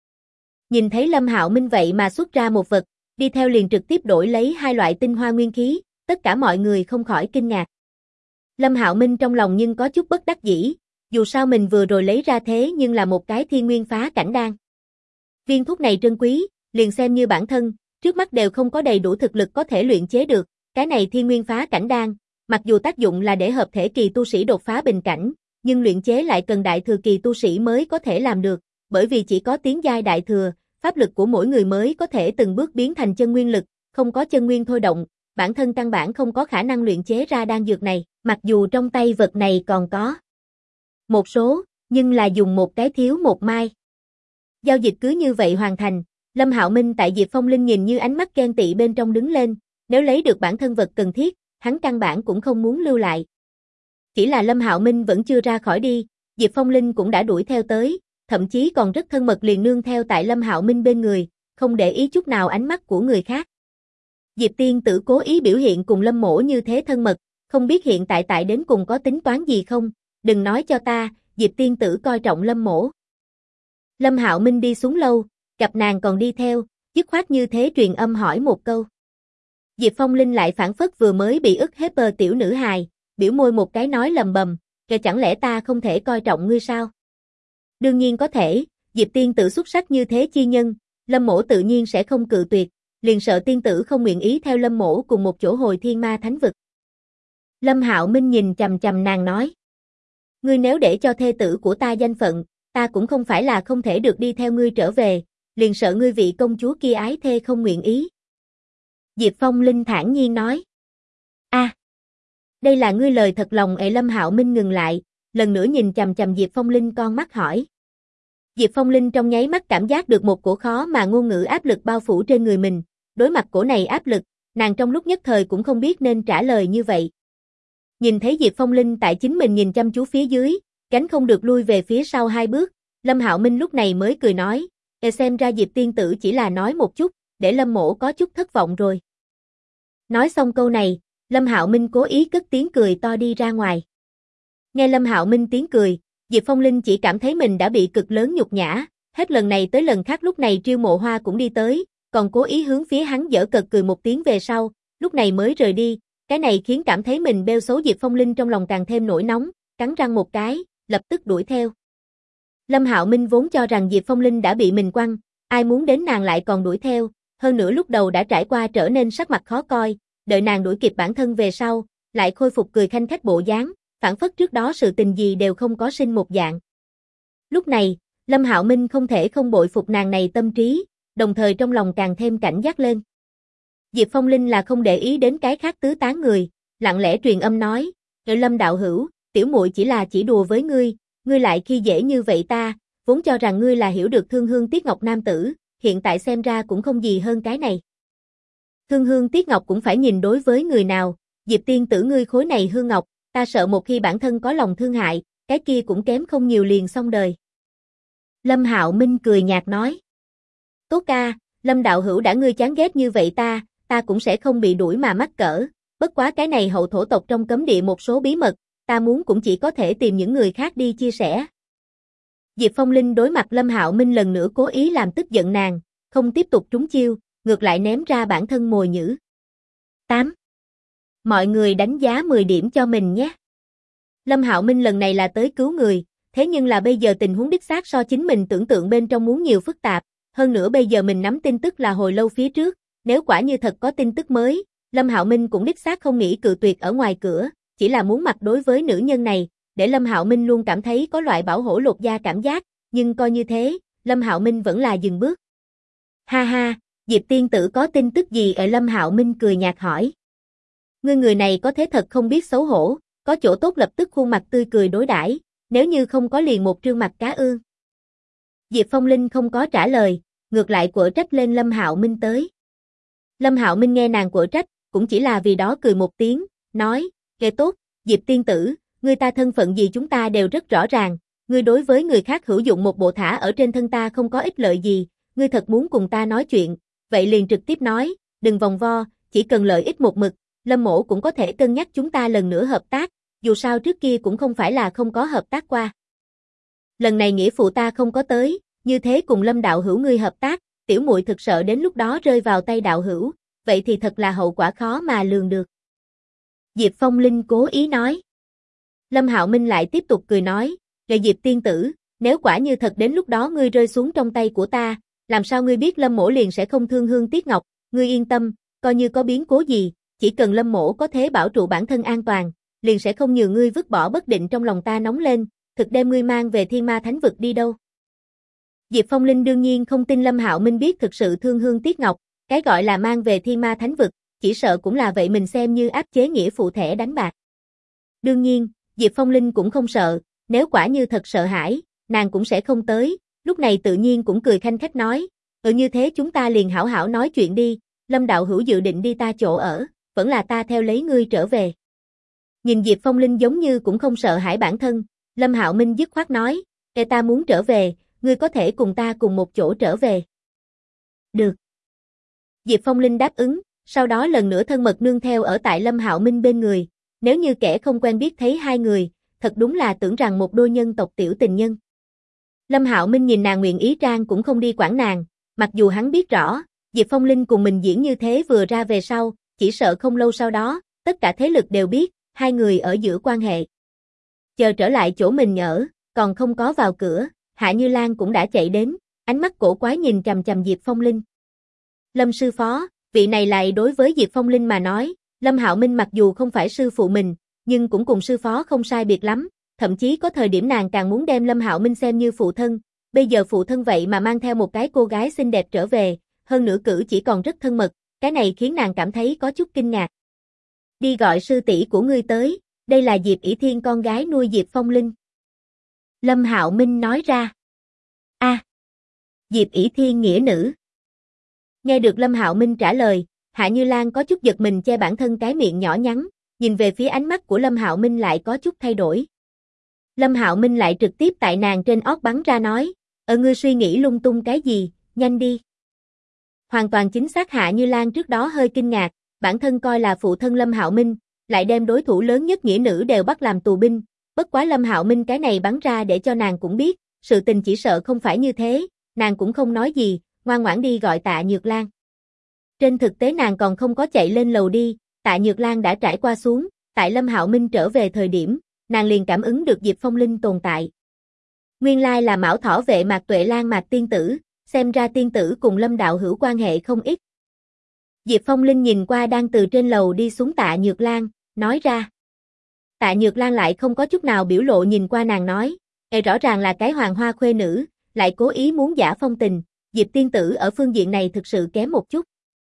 Speaker 1: Nhìn thấy Lâm Hạo Minh vậy mà xuất ra một vật, đi theo liền trực tiếp đổi lấy hai loại tinh hoa nguyên khí, tất cả mọi người không khỏi kinh ngạc. Lâm Hạo Minh trong lòng nhưng có chút bất đắc dĩ, dù sao mình vừa rồi lấy ra thế nhưng là một cái thiên nguyên phá cảnh đan. Viên thuốc này trân quý, liền xem như bản thân, trước mắt đều không có đầy đủ thực lực có thể luyện chế được, cái này Thiên Nguyên Phá Cảnh Đan, mặc dù tác dụng là để hợp thể kỳ tu sĩ đột phá bình cảnh, nhưng luyện chế lại cần đại thừa kỳ tu sĩ mới có thể làm được, bởi vì chỉ có tiến giai đại thừa, pháp lực của mỗi người mới có thể từng bước biến thành chân nguyên lực, không có chân nguyên thôi động, bản thân căn bản không có khả năng luyện chế ra đan dược này, mặc dù trong tay vật này còn có một số, nhưng là dùng một cái thiếu một mai. Giao dịch cứ như vậy hoàn thành, Lâm Hạo Minh tại Diệp Phong Linh nhìn như ánh mắt ghen tị bên trong đứng lên, nếu lấy được bản thân vật cần thiết, hắn căn bản cũng không muốn lưu lại. Chỉ là Lâm Hạo Minh vẫn chưa ra khỏi đi, Diệp Phong Linh cũng đã đuổi theo tới, thậm chí còn rất thân mật liền nương theo tại Lâm Hạo Minh bên người, không để ý chút nào ánh mắt của người khác. Diệp tiên tử cố ý biểu hiện cùng Lâm Mỗ như thế thân mật, không biết hiện tại đến cùng có tính toán gì không, đừng nói cho ta, Diệp tiên tử coi trọng Lâm Mỗ. Lâm Hạo Minh đi xuống lâu, gặp nàng còn đi theo, dứt khoát như thế truyền âm hỏi một câu. Diệp Phong Linh lại phản phất vừa mới bị ức hiếp tiểu nữ hài, biểu môi một cái nói lầm bầm, kìa chẳng lẽ ta không thể coi trọng ngươi sao? Đương nhiên có thể, Diệp tiên tử xuất sắc như thế chi nhân, Lâm Mỗ tự nhiên sẽ không cự tuyệt, liền sợ tiên tử không nguyện ý theo Lâm Mỗ cùng một chỗ hồi Thiên Ma Thánh Vực. Lâm Hạo Minh nhìn chằm chằm nàng nói. Ngươi nếu để cho thê tử của ta danh phận, ta cũng không phải là không thể được đi theo ngươi trở về, liền sợ ngươi vị công chúa kia ái thê không nguyện ý. Diệp Phong Linh thản nhiên nói. Đây là ngươi lời thật lòng ệ. Lâm Hạo Minh ngừng lại, lần nữa nhìn chằm chằm Diệp Phong Linh con mắt hỏi. Diệp Phong Linh trong nháy mắt cảm giác được một cổ khó mà ngôn ngữ áp lực bao phủ trên người mình, đối mặt cổ này áp lực, nàng trong lúc nhất thời cũng không biết nên trả lời như vậy. Nhìn thấy Diệp Phong Linh tại chính mình nhìn chăm chú phía dưới, gánh không được lui về phía sau 2 bước, Lâm Hạo Minh lúc này mới cười nói, xem ra Diệp tiên tử chỉ là nói một chút, để Lâm Mỗ có chút thất vọng rồi. Nói xong câu này, Lâm Hạo Minh cố ý cất tiếng cười to đi ra ngoài. Nghe Lâm Hạo Minh tiếng cười, Diệp Phong Linh chỉ cảm thấy mình đã bị cực lớn nhục nhã, hết lần này tới lần khác lúc này Triêu Mộ Hoa cũng đi tới, còn cố ý hướng phía hắn giở cợt cười một tiếng về sau, lúc này mới rời đi, cái này khiến cảm thấy mình bêu xấu Diệp Phong Linh trong lòng càng thêm nổi nóng, cắn răng một cái, lập tức đuổi theo. Lâm Hạo Minh vốn cho rằng Diệp Phong Linh đã bị mình quăng, ai muốn đến nàng lại còn đuổi theo, hơn nữa lúc đầu đã trải qua trở nên sắc mặt khó coi, đợi nàng đuổi kịp bản thân về sau, lại khôi phục cười khanh khách bộ dáng, phản phất trước đó sự tình gì đều không có sinh một dạng. Lúc này, Lâm Hạo Minh không thể không bội phục nàng này tâm trí, đồng thời trong lòng càng thêm cảnh giác lên. Diệp Phong Linh là không để ý đến cái khác tứ tán người, lặng lẽ truyền âm nói, Lâm đạo hữu, tiểu muội chỉ đùa với ngươi lại khi dễ như vậy ta, vốn cho rằng ngươi là hiểu được thương hương tiếc ngọc nam tử, hiện tại xem ra cũng không gì hơn cái này. Thương hương tiếc ngọc cũng phải nhìn đối với người nào, Diệp tiên tử ngươi khối này hương ngọc, ta sợ một khi bản thân có lòng thương hại, cái kia cũng kém không nhiều liền xong đời. Lâm Hạo Minh cười nhạt nói. Tốt ca, Lâm đạo hữu đã ngươi chán ghét như vậy ta cũng sẽ không bị đuổi mà mắc cỡ, bất quá cái này hậu thổ tộc trong cấm địa một số bí mật, ta muốn cũng chỉ có thể tìm những người khác đi chia sẻ. Diệp Phong Linh đối mặt Lâm Hạo Minh lần nữa cố ý làm tức giận nàng, không tiếp tục trúng chiêu, ngược lại ném ra bản thân mồi nhử. 8. Mọi người đánh giá 10 điểm cho mình nhé. Lâm Hạo Minh lần này là tới cứu người, thế nhưng là bây giờ tình huống đích xác so chính mình tưởng tượng bên trong muốn nhiều phức tạp, hơn nữa bây giờ mình nắm tin tức là hồi lâu phía trước, nếu quả như thật có tin tức mới, Lâm Hạo Minh cũng đích xác không nghĩ cự tuyệt ở ngoài cửa, chỉ là muốn mặt đối với nữ nhân này, để Lâm Hạo Minh luôn cảm thấy có loại bảo hổ lột da cảm giác, nhưng coi như thế, Lâm Hạo Minh vẫn là dừng bước. Ha ha, Diệp tiên tử có tin tức gì? Ở Lâm Hạo Minh cười nhạt hỏi. Ngươi người này có thế thật không biết xấu hổ, có chỗ tốt lập tức khuôn mặt tươi cười đối đãi, nếu như không có liền một trương mặt cá ương. Diệp Phong Linh không có trả lời, ngược lại quở trách lên Lâm Hạo Minh tới. Lâm Hạo Minh nghe nàng quở trách, cũng chỉ là vì đó cười một tiếng, nói, kệ tốt, Diệp tiên tử, ngươi ta thân phận gì chúng ta đều rất rõ ràng, ngươi đối với người khác hữu dụng một bộ thả ở trên thân ta không có ích lợi gì, ngươi thật muốn cùng ta nói chuyện, vậy liền trực tiếp nói, đừng vòng vo, chỉ cần lợi ích một mực, Lâm mỗ cũng có thể cân nhắc chúng ta lần nữa hợp tác, dù sao trước kia cũng không phải là không có hợp tác qua. Lần này nghĩa phụ ta không có tới, như thế cùng Lâm đạo hữu ngươi hợp tác, tiểu muội thực sợ đến lúc đó rơi vào tay đạo hữu, vậy thì thật là hậu quả khó mà lường được. Diệp Phong Linh cố ý nói. Lâm Hạo Minh lại tiếp tục cười nói, "Lệ Diệp tiên tử, nếu quả như thật đến lúc đó ngươi rơi xuống trong tay của ta, làm sao ngươi biết Lâm mỗ liền sẽ không thương hương tiếc ngọc, ngươi yên tâm, coi như có biến cố gì, chỉ cần Lâm mỗ có thể bảo trụ bản thân an toàn, liền sẽ không nhường ngươi vứt bỏ bất định trong lòng ta nóng lên, thực đem ngươi mang về Thiên Ma Thánh Vực đi đâu. Diệp Phong Linh đương nhiên không tin Lâm Hạo Minh biết thực sự thương Hương Tiếc Ngọc, cái gọi là mang về Thiên Ma Thánh Vực, chỉ sợ cũng là vậy mình xem như áp chế nghĩa phụ thẻ đánh bạc. Đương nhiên, Diệp Phong Linh cũng không sợ, nếu quả như thật sợ hãi, nàng cũng sẽ không tới, lúc này tự nhiên cũng cười khanh khách nói, như thế chúng ta liền hảo hảo nói chuyện đi, Lâm đạo hữu dự định đi ta chỗ ở, vẫn là ta theo lấy ngươi trở về. Nhìn Diệp Phong Linh giống như cũng không sợ hãi bản thân, Lâm Hạo Minh dứt khoát nói, ta muốn trở về, ngươi có thể cùng ta cùng một chỗ trở về. Được. Diệp Phong Linh đáp ứng, sau đó lần nữa thân mật nương theo ở tại Lâm Hạo Minh bên người, nếu như kẻ không quen biết thấy hai người, thật đúng là tưởng rằng một đôi nhân tộc tiểu tình nhân. Lâm Hạo Minh nhìn nàng nguyện ý trang cũng không đi quản nàng, mặc dù hắn biết rõ, Diệp Phong Linh cùng mình diễn như thế vừa ra về sau, chỉ sợ không lâu sau đó, tất cả thế lực đều biết, hai người ở giữa quan hệ. Chờ trở lại chỗ mình ở, còn không có vào cửa, Hạ Như Lan cũng đã chạy đến, ánh mắt cổ quái nhìn chằm chằm Diệp Phong Linh. Lâm sư phó, vị này lại đối với Diệp Phong Linh mà nói, Lâm Hạo Minh mặc dù không phải sư phụ mình, nhưng cũng cùng sư phó không sai biệt lắm, thậm chí có thời điểm nàng càng muốn đem Lâm Hạo Minh xem như phụ thân, bây giờ phụ thân vậy mà mang theo một cái cô gái xinh đẹp trở về, hơn nữa cử chỉ còn rất thân mật, cái này khiến nàng cảm thấy có chút kinh ngạc. Đi gọi sư tỷ của ngươi tới, đây là Diệp ỷ Thiên con gái nuôi Diệp Phong Linh. Lâm Hạo Minh nói ra. Diệp ỷ Thiên nghĩa nữ. Nghe được Lâm Hạo Minh trả lời, Hạ Như Lan có chút giật mình che bản thân cái miệng nhỏ nhắn, nhìn về phía ánh mắt của Lâm Hạo Minh lại có chút thay đổi. Lâm Hạo Minh lại trực tiếp tại nàng trên ót bắn ra nói, ngươi suy nghĩ lung tung cái gì, nhanh đi. Hoàn toàn chính xác Hạ Như Lan trước đó hơi kinh ngạc, bản thân coi là phụ thân Lâm Hạo Minh, lại đem đối thủ lớn nhất nghĩa nữ đều bắt làm tù binh, bất quá Lâm Hạo Minh cái này bắn ra để cho nàng cũng biết, sự tình chỉ sợ không phải như thế, nàng cũng không nói gì, ngoan ngoãn đi gọi Tạ Nhược Lan. Trên thực tế nàng còn không có chạy lên lầu đi, Tạ Nhược Lan đã trải qua xuống, tại Lâm Hạo Minh trở về thời điểm, nàng liền cảm ứng được Diệp Phong Linh tồn tại. Nguyên lai là Mão Thỏ vệ Mạc Tuệ Lan Mạc tiên tử, xem ra tiên tử cùng Lâm đạo hữu quan hệ không ít. Diệp Phong Linh nhìn qua đang từ trên lầu đi xuống Tạ Nhược Lan, nói ra. Tạ Nhược Lan lại không có chút nào biểu lộ nhìn qua nàng nói, rõ ràng là cái hoàng hoa khuê nữ, lại cố ý muốn giả phong tình, Diệp tiên tử ở phương diện này thực sự kém một chút.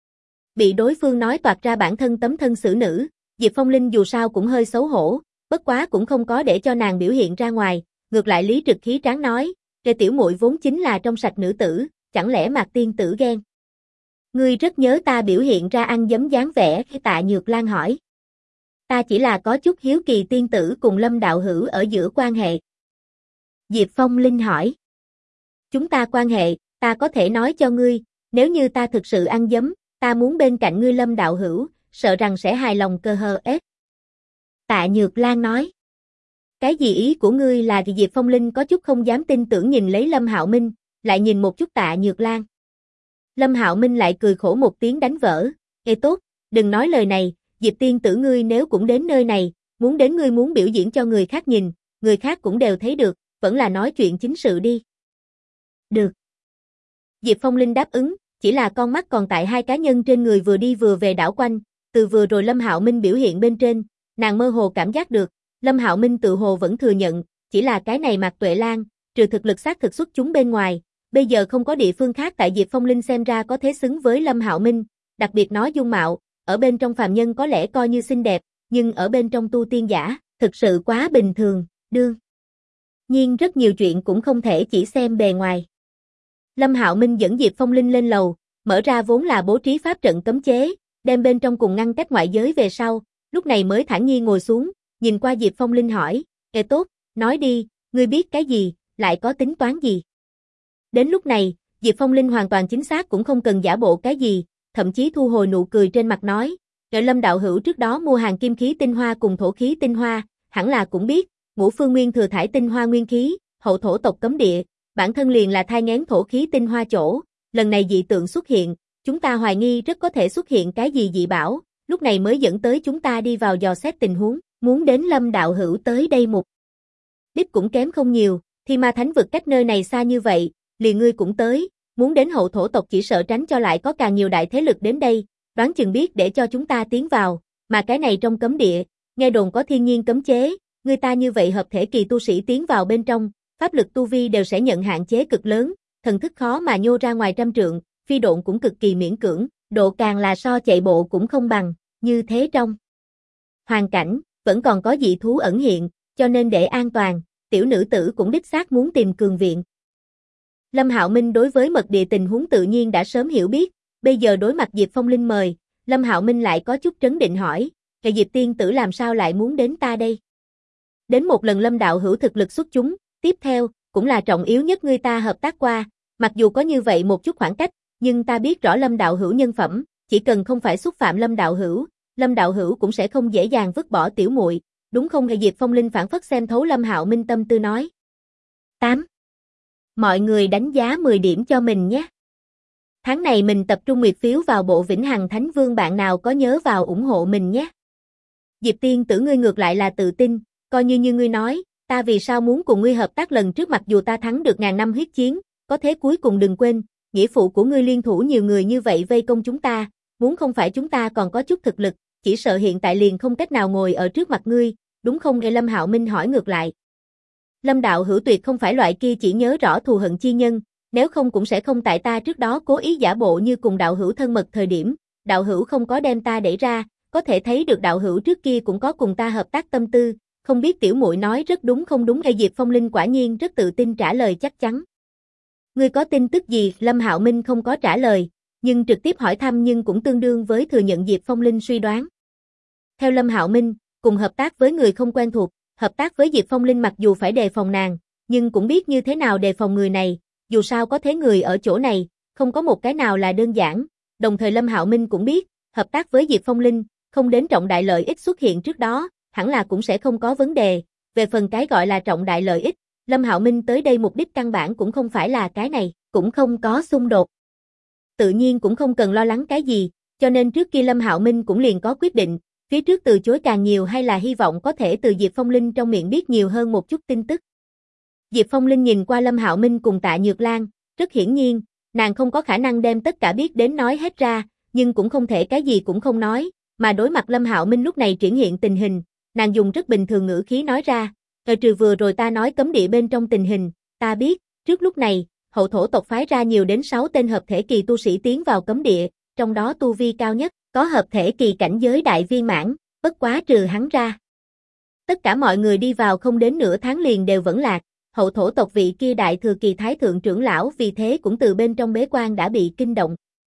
Speaker 1: Bị đối phương nói toạc ra bản thân tấm thân xử nữ, Diệp Phong Linh dù sao cũng hơi xấu hổ, bất quá cũng không có để cho nàng biểu hiện ra ngoài, ngược lại lý trực khí tráng nói, tiểu muội vốn chính là trong sạch nữ tử, chẳng lẽ Mạc tiên tử ghen. Ngươi rất nhớ ta biểu hiện ra ăn dấm dáng vẻ khi Tạ Nhược Lan hỏi. Ta chỉ là có chút hiếu kỳ tiên tử cùng Lâm đạo hữu ở giữa quan hệ. Diệp Phong Linh hỏi. Chúng ta quan hệ, ta có thể nói cho ngươi, nếu như ta thực sự ăn dấm, ta muốn bên cạnh ngươi Lâm đạo hữu, sợ rằng sẽ hài lòng cơ hờ ết. Tạ Nhược Lan nói. Cái gì ý của ngươi là thì Diệp Phong Linh có chút không dám tin tưởng nhìn lấy Lâm Hạo Minh, lại nhìn một chút Tạ Nhược Lan. Lâm Hạo Minh lại cười khổ một tiếng đánh vỡ, tốt, đừng nói lời này, Diệp tiên tử ngươi nếu cũng đến nơi này, muốn đến ngươi muốn biểu diễn cho người khác nhìn, người khác cũng đều thấy được, vẫn là nói chuyện chính sự đi. Được. Diệp Phong Linh đáp ứng, chỉ là con mắt còn tại hai cá nhân trên người vừa đi vừa về đảo quanh, từ vừa rồi Lâm Hạo Minh biểu hiện bên trên, nàng mơ hồ cảm giác được, Lâm Hạo Minh tự hồ vẫn thừa nhận, chỉ là cái này Mạc Tuệ Lan, trừ thực lực xác thực xuất chúng bên ngoài, bây giờ không có địa phương khác tại Diệp Phong Linh xem ra có thế xứng với Lâm Hạo Minh, đặc biệt nói dung mạo, ở bên trong phàm nhân có lẽ coi như xinh đẹp, nhưng ở bên trong tu tiên giả, thực sự quá bình thường, đương nhiên rất nhiều chuyện cũng không thể chỉ xem bề ngoài. Lâm Hạo Minh dẫn Diệp Phong Linh lên lầu, mở ra vốn là bố trí pháp trận cấm chế, đem bên trong cùng ngăn cách ngoại giới về sau, lúc này mới thản nhiên ngồi xuống, nhìn qua Diệp Phong Linh hỏi, tốt, nói đi, ngươi biết cái gì, lại có tính toán gì? Đến lúc này, Diệp Phong Linh hoàn toàn chính xác cũng không cần giả bộ cái gì, thậm chí thu hồi nụ cười trên mặt nói, Lâm đạo hữu trước đó mua hàng kim khí tinh hoa cùng thổ khí tinh hoa, hẳn là cũng biết, ngũ phương nguyên thừa thải tinh hoa nguyên khí, hậu thổ tộc cấm địa, bản thân liền là thai nghén thổ khí tinh hoa chỗ, lần này dị tượng xuất hiện, chúng ta hoài nghi rất có thể xuất hiện cái gì dị bảo, lúc này mới dẫn tới chúng ta đi vào dò xét tình huống, muốn đến Lâm đạo hữu tới đây mục đích cũng kém không nhiều, Thiên Ma Thánh Vực cách nơi này xa như vậy, liền ngươi cũng tới, muốn đến hậu thổ tộc chỉ sợ tránh cho lại có càng nhiều đại thế lực đến đây, đoán chừng biết để cho chúng ta tiến vào, mà cái này trong cấm địa, nghe đồn có thiên nhiên cấm chế, người ta như vậy hợp thể kỳ tu sĩ tiến vào bên trong, pháp lực tu vi đều sẽ nhận hạn chế cực lớn, thần thức khó mà nhô ra ngoài trăm trượng, phi độn cũng cực kỳ miễn cưỡng, độ càng là so chạy bộ cũng không bằng, như thế trong hoàn cảnh, vẫn còn có dị thú ẩn hiện, cho nên để an toàn, tiểu nữ tử cũng đích xác muốn tìm cường viện. Lâm Hạo Minh đối với mật địa tình huống tự nhiên đã sớm hiểu biết, bây giờ đối mặt Diệp Phong Linh mời, Lâm Hạo Minh lại có chút trấn định hỏi, "Cái Diệp tiên tử làm sao lại muốn đến ta đây?" Đến một lần Lâm đạo hữu thực lực xuất chúng, tiếp theo, cũng là trọng yếu nhất người ta hợp tác qua, mặc dù có như vậy một chút khoảng cách, nhưng ta biết rõ Lâm đạo hữu nhân phẩm, chỉ cần không phải xúc phạm Lâm đạo hữu cũng sẽ không dễ dàng vứt bỏ tiểu muội, đúng không? Hệ Diệp Phong Linh phản phất xem thấu Lâm Hạo Minh tâm tư nói. 8. Mọi người đánh giá 10 điểm cho mình nhé. Tháng này mình tập trung nguyệt phiếu vào bộ Vĩnh Hằng Thánh Vương, bạn nào có nhớ vào ủng hộ mình nhé. Diệp tiên tử ngươi ngược lại là tự tin, coi như ngươi nói, ta vì sao muốn cùng ngươi hợp tác lần trước mặc dù ta thắng được ngàn năm huyết chiến, có thế cuối cùng đừng quên, nghĩa phụ của ngươi liên thủ nhiều người như vậy vây công chúng ta, muốn không phải chúng ta còn có chút thực lực, chỉ sợ hiện tại liền không cách nào ngồi ở trước mặt ngươi, đúng không? Lâm Hạo Minh hỏi ngược lại. Lâm đạo hữu tuyệt không phải loại kia chỉ nhớ rõ thù hận chi nhân, nếu không cũng sẽ không tại ta trước đó cố ý giả bộ như cùng đạo hữu thân mật thời điểm, đạo hữu không có đem ta đẩy ra, có thể thấy được đạo hữu trước kia cũng có cùng ta hợp tác tâm tư, không biết tiểu muội nói rất đúng không đúng? Diệp Phong Linh quả nhiên rất tự tin trả lời chắc chắn. Ngươi có tin tức gì? Lâm Hạo Minh không có trả lời, nhưng trực tiếp hỏi thăm nhưng cũng tương đương với thừa nhận Diệp Phong Linh suy đoán. Theo Lâm Hạo Minh, cùng hợp tác với người không quen thuộc, hợp tác với Diệp Phong Linh mặc dù phải đề phòng nàng, nhưng cũng biết như thế nào đề phòng người này, dù sao có thế người ở chỗ này, không có một cái nào là đơn giản, đồng thời Lâm Hạo Minh cũng biết, hợp tác với Diệp Phong Linh, không đến trọng đại lợi ích xuất hiện trước đó, hẳn là cũng sẽ không có vấn đề, về phần cái gọi là trọng đại lợi ích, Lâm Hạo Minh tới đây mục đích căn bản cũng không phải là cái này, cũng không có xung đột. Tự nhiên cũng không cần lo lắng cái gì, cho nên trước kia Lâm Hạo Minh cũng liền có quyết định, phía trước từ chối càng nhiều hay là hy vọng có thể từ Diệp Phong Linh trong miệng biết nhiều hơn một chút tin tức. Diệp Phong Linh nhìn qua Lâm Hạo Minh cùng Tạ Nhược Lan, rất hiển nhiên, nàng không có khả năng đem tất cả biết đến nói hết ra, nhưng cũng không thể cái gì cũng không nói, mà đối mặt Lâm Hạo Minh lúc này triển hiện tình hình, nàng dùng rất bình thường ngữ khí nói ra, trừ vừa rồi ta nói cấm địa bên trong tình hình, ta biết, trước lúc này, hậu thổ tộc phái ra nhiều đến 6 tên hợp thể kỳ tu sĩ tiến vào cấm địa, trong đó tu vi cao nhất, có hợp thể kỳ cảnh giới đại viên mãn, bất quá trừ hắn ra. Tất cả mọi người đi vào không đến nửa tháng liền đều vẫn lạc, hậu thổ tộc vị kia đại thừa kỳ thái thượng trưởng lão vì thế cũng từ bên trong bế quan đã bị kinh động.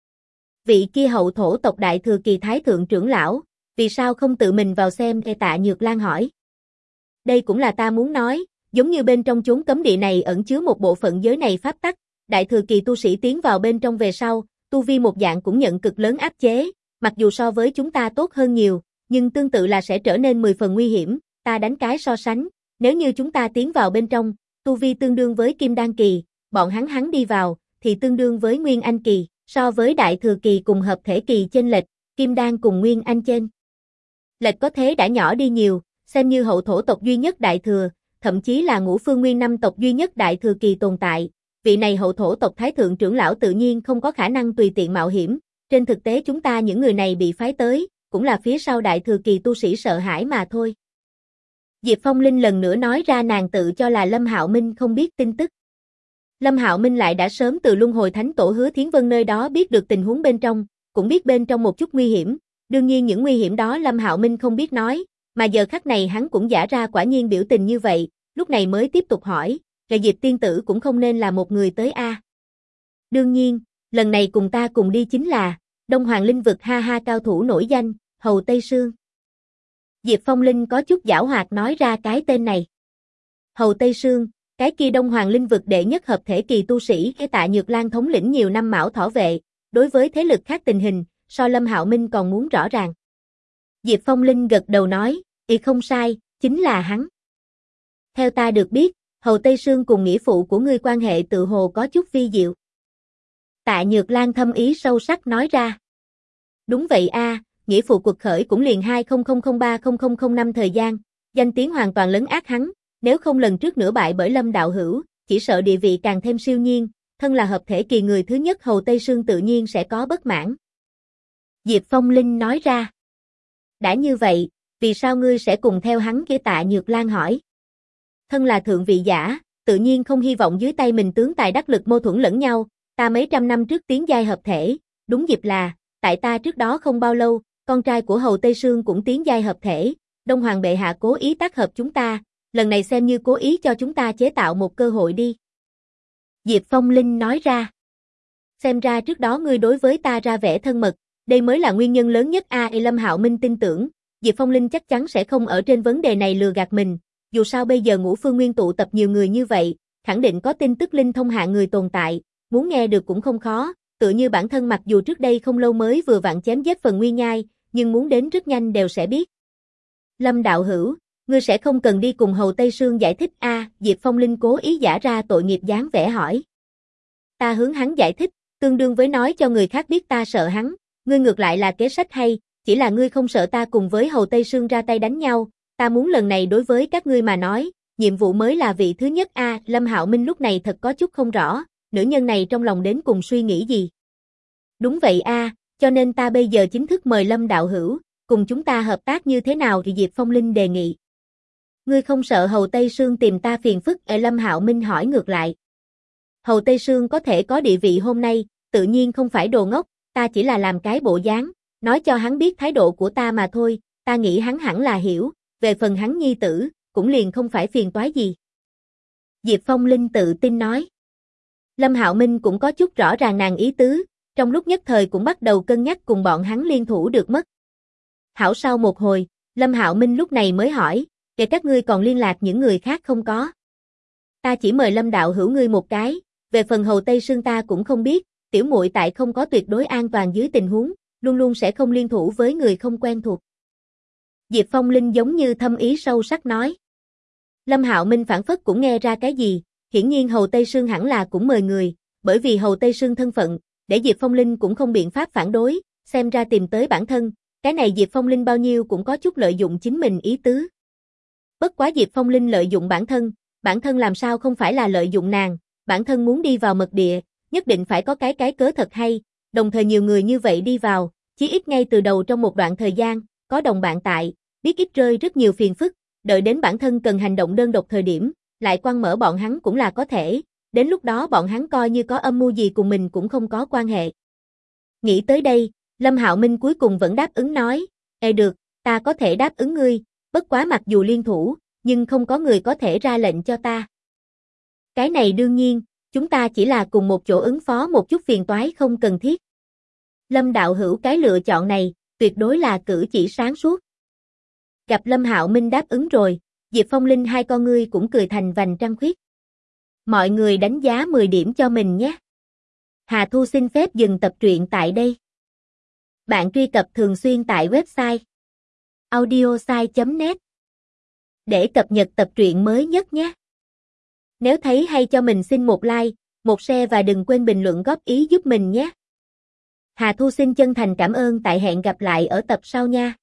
Speaker 1: Vị kia hậu thổ tộc đại thừa kỳ thái thượng trưởng lão, vì sao không tự mình vào xem? Tạ Nhược Lan hỏi. Đây cũng là ta muốn nói, giống như bên trong chốn cấm địa này ẩn chứa một bộ phận giới này pháp tắc, đại thừa kỳ tu sĩ tiến vào bên trong về sau, tu vi một dạng cũng nhận cực lớn áp chế, mặc dù so với chúng ta tốt hơn nhiều, nhưng tương tự là sẽ trở nên 10 phần nguy hiểm, ta đánh cái so sánh, nếu như chúng ta tiến vào bên trong, tu vi tương đương với kim đan kỳ, bọn hắn đi vào, thì tương đương với nguyên anh kỳ, so với đại thừa kỳ cùng hợp thể kỳ chênh lệch, kim đan cùng nguyên anh chênh lệch có thế đã nhỏ đi nhiều, xem như hậu thổ tộc duy nhất đại thừa, thậm chí là ngũ phương nguyên năm tộc duy nhất đại thừa kỳ tồn tại, vị này hậu thổ tộc thái thượng trưởng lão tự nhiên không có khả năng tùy tiện mạo hiểm, trên thực tế chúng ta những người này bị phái tới, cũng là phía sau đại thừa kỳ tu sĩ sợ hãi mà thôi. Diệp Phong Linh lần nữa nói ra nàng tự cho là Lâm Hạo Minh không biết tin tức. Lâm Hạo Minh lại đã sớm từ Luân Hồi Thánh Tổ Hứa Thiến Vân nơi đó biết được tình huống bên trong, cũng biết bên trong một chút nguy hiểm, đương nhiên những nguy hiểm đó Lâm Hạo Minh không biết nói, mà giờ khắc này hắn cũng giả ra quả nhiên biểu tình như vậy, lúc này mới tiếp tục hỏi, Diệp tiên tử cũng không nên là một người tới a. Đương nhiên, lần này cùng ta cùng đi chính là Đông Hoàng Linh Vực ha ha cao thủ nổi danh, Hầu Tây Sương. Diệp Phong Linh có chút giảo hoạt nói ra cái tên này. Hầu Tây Sương, cái kia Đông Hoàng Linh Vực đệ nhất hợp thể kỳ tu sĩ Tạ Nhược Lan thống lĩnh nhiều năm mão thỏ vệ, đối với thế lực khác tình hình, so Lâm Hạo Minh còn muốn rõ ràng. Diệp Phong Linh gật đầu nói, không sai, chính là hắn. Theo ta được biết, Hầu Tây Sương cùng nghĩa phụ của ngươi quan hệ tự hồ có chút vi diệu. Tạ Nhược Lan thâm ý sâu sắc nói ra. Đúng vậy a, nghĩa phụ cuộc khởi cũng liền 2003-0005 thời gian, danh tiếng hoàn toàn lấn át hắn, nếu không lần trước nửa bại bởi Lâm đạo hữu, chỉ sợ địa vị càng thêm siêu nhiên, thân là hợp thể kỳ người thứ nhất Hầu Tây Sương tự nhiên sẽ có bất mãn. Diệp Phong Linh nói ra. Đã như vậy, vì sao ngươi sẽ cùng theo hắn kia Tạ Nhược Lan hỏi. Thân là thượng vị giả, tự nhiên không hy vọng dưới tay mình tướng tài đắc lực mâu thuẫn lẫn nhau, ta mấy trăm năm trước tiến giai hợp thể, đúng dịp là, tại ta trước đó không bao lâu, con trai của Hầu Tây Sương cũng tiến giai hợp thể, Đông Hoàng bệ hạ cố ý tác hợp chúng ta, lần này xem như cố ý cho chúng ta chế tạo một cơ hội đi. Diệp Phong Linh nói ra. Xem ra trước đó ngươi đối với ta ra vẻ thân mật, đây mới là nguyên nhân lớn nhất a. Lâm Hạo Minh tin tưởng, Diệp Phong Linh chắc chắn sẽ không ở trên vấn đề này lừa gạt mình, dù sao bây giờ Ngũ Phương Nguyên tụ tập nhiều người như vậy, khẳng định có tin tức linh thông hạng người tồn tại, muốn nghe được cũng không khó, tựa như bản thân mặc dù trước đây không lâu mới vừa vặn chém giết phần Nguyên Nhai, nhưng muốn đến rất nhanh đều sẽ biết. Lâm đạo hữu, ngươi sẽ không cần đi cùng Hầu Tây Sương giải thích a. Diệp Phong Linh cố ý giả ra tội nghiệp dáng vẻ hỏi. Ta hướng hắn giải thích, tương đương với nói cho người khác biết ta sợ hắn, ngươi ngược lại là kế sách hay, chỉ là ngươi không sợ ta cùng với Hầu Tây Sương ra tay đánh nhau, ta muốn lần này đối với các ngươi mà nói, nhiệm vụ mới là vị thứ nhất a. Lâm Hạo Minh lúc này thật có chút không rõ, nữ nhân này trong lòng đến cùng suy nghĩ gì. Đúng vậy a, cho nên ta bây giờ chính thức mời Lâm đạo hữu, cùng chúng ta hợp tác như thế nào thì Diệp Phong Linh đề nghị. Ngươi không sợ Hầu Tây Sương tìm ta phiền phức? Lâm Hạo Minh hỏi ngược lại. Hầu Tây Sương có thể có địa vị hôm nay, tự nhiên không phải đồ ngốc, ta chỉ là làm cái bộ dáng, nói cho hắn biết thái độ của ta mà thôi, ta nghĩ hắn hẳn là hiểu, về phần hắn nhi tử, cũng liền không phải phiền toái gì. Diệp Phong Linh tự tin nói. Lâm Hạo Minh cũng có chút rõ ràng nàng ý tứ, trong lúc nhất thời cũng bắt đầu cân nhắc cùng bọn hắn liên thủ được mất. Hảo sau một hồi, Lâm Hạo Minh lúc này mới hỏi, kể các ngươi còn liên lạc những người khác không có? Ta chỉ mời Lâm đạo hữu ngươi một cái, về phần Hầu Tây Sương ta cũng không biết, tiểu muội tại không có tuyệt đối an toàn dưới tình huống, luôn luôn sẽ không liên thủ với người không quen thuộc. Diệp Phong Linh giống như thâm ý sâu sắc nói. Lâm Hạo Minh phản phất cũng nghe ra cái gì, hiển nhiên Hầu Tây Sương hẳn là cũng mời người, bởi vì Hầu Tây Sương thân phận, để Diệp Phong Linh cũng không biện pháp phản đối, xem ra tìm tới bản thân, cái này Diệp Phong Linh bao nhiêu cũng có chút lợi dụng chính mình ý tứ. Bất quá Diệp Phong Linh lợi dụng bản thân làm sao không phải là lợi dụng nàng, bản thân muốn đi vào mật địa, nhất định phải có cái cớ thật hay, đồng thời nhiều người như vậy đi vào, chí ít ngay từ đầu trong một đoạn thời gian, có đồng bạn tại, biết ít rơi rất nhiều phiền phức, đợi đến bản thân cần hành động đơn độc thời điểm, lại quăng mở bọn hắn cũng là có thể, đến lúc đó bọn hắn coi như có âm mưu gì cùng mình cũng không có quan hệ. Nghĩ tới đây, Lâm Hạo Minh cuối cùng vẫn đáp ứng nói, được, ta có thể đáp ứng ngươi, bất quá mặc dù liên thủ, nhưng không có người có thể ra lệnh cho ta. Cái này đương nhiên, chúng ta chỉ là cùng một chỗ ứng phó một chút phiền toái không cần thiết. Lâm đạo hữu cái lựa chọn này, tuyệt đối là cử chỉ sáng suốt. Gặp Lâm Hạo Minh đáp ứng rồi, Diệp Phong Linh hai con ngươi cũng cười thành vành trăng khuyết. Mọi người đánh giá 10 điểm cho mình nhé. Hà Thu xin phép dừng tập truyện tại đây. Bạn truy cập thường xuyên tại website audiosai.net để cập nhật tập truyện mới nhất nhé. Nếu thấy hay cho mình xin một like, một share và đừng quên bình luận góp ý giúp mình nhé. Hà Thu xin chân thành cảm ơn, tại hẹn gặp lại ở tập sau nha.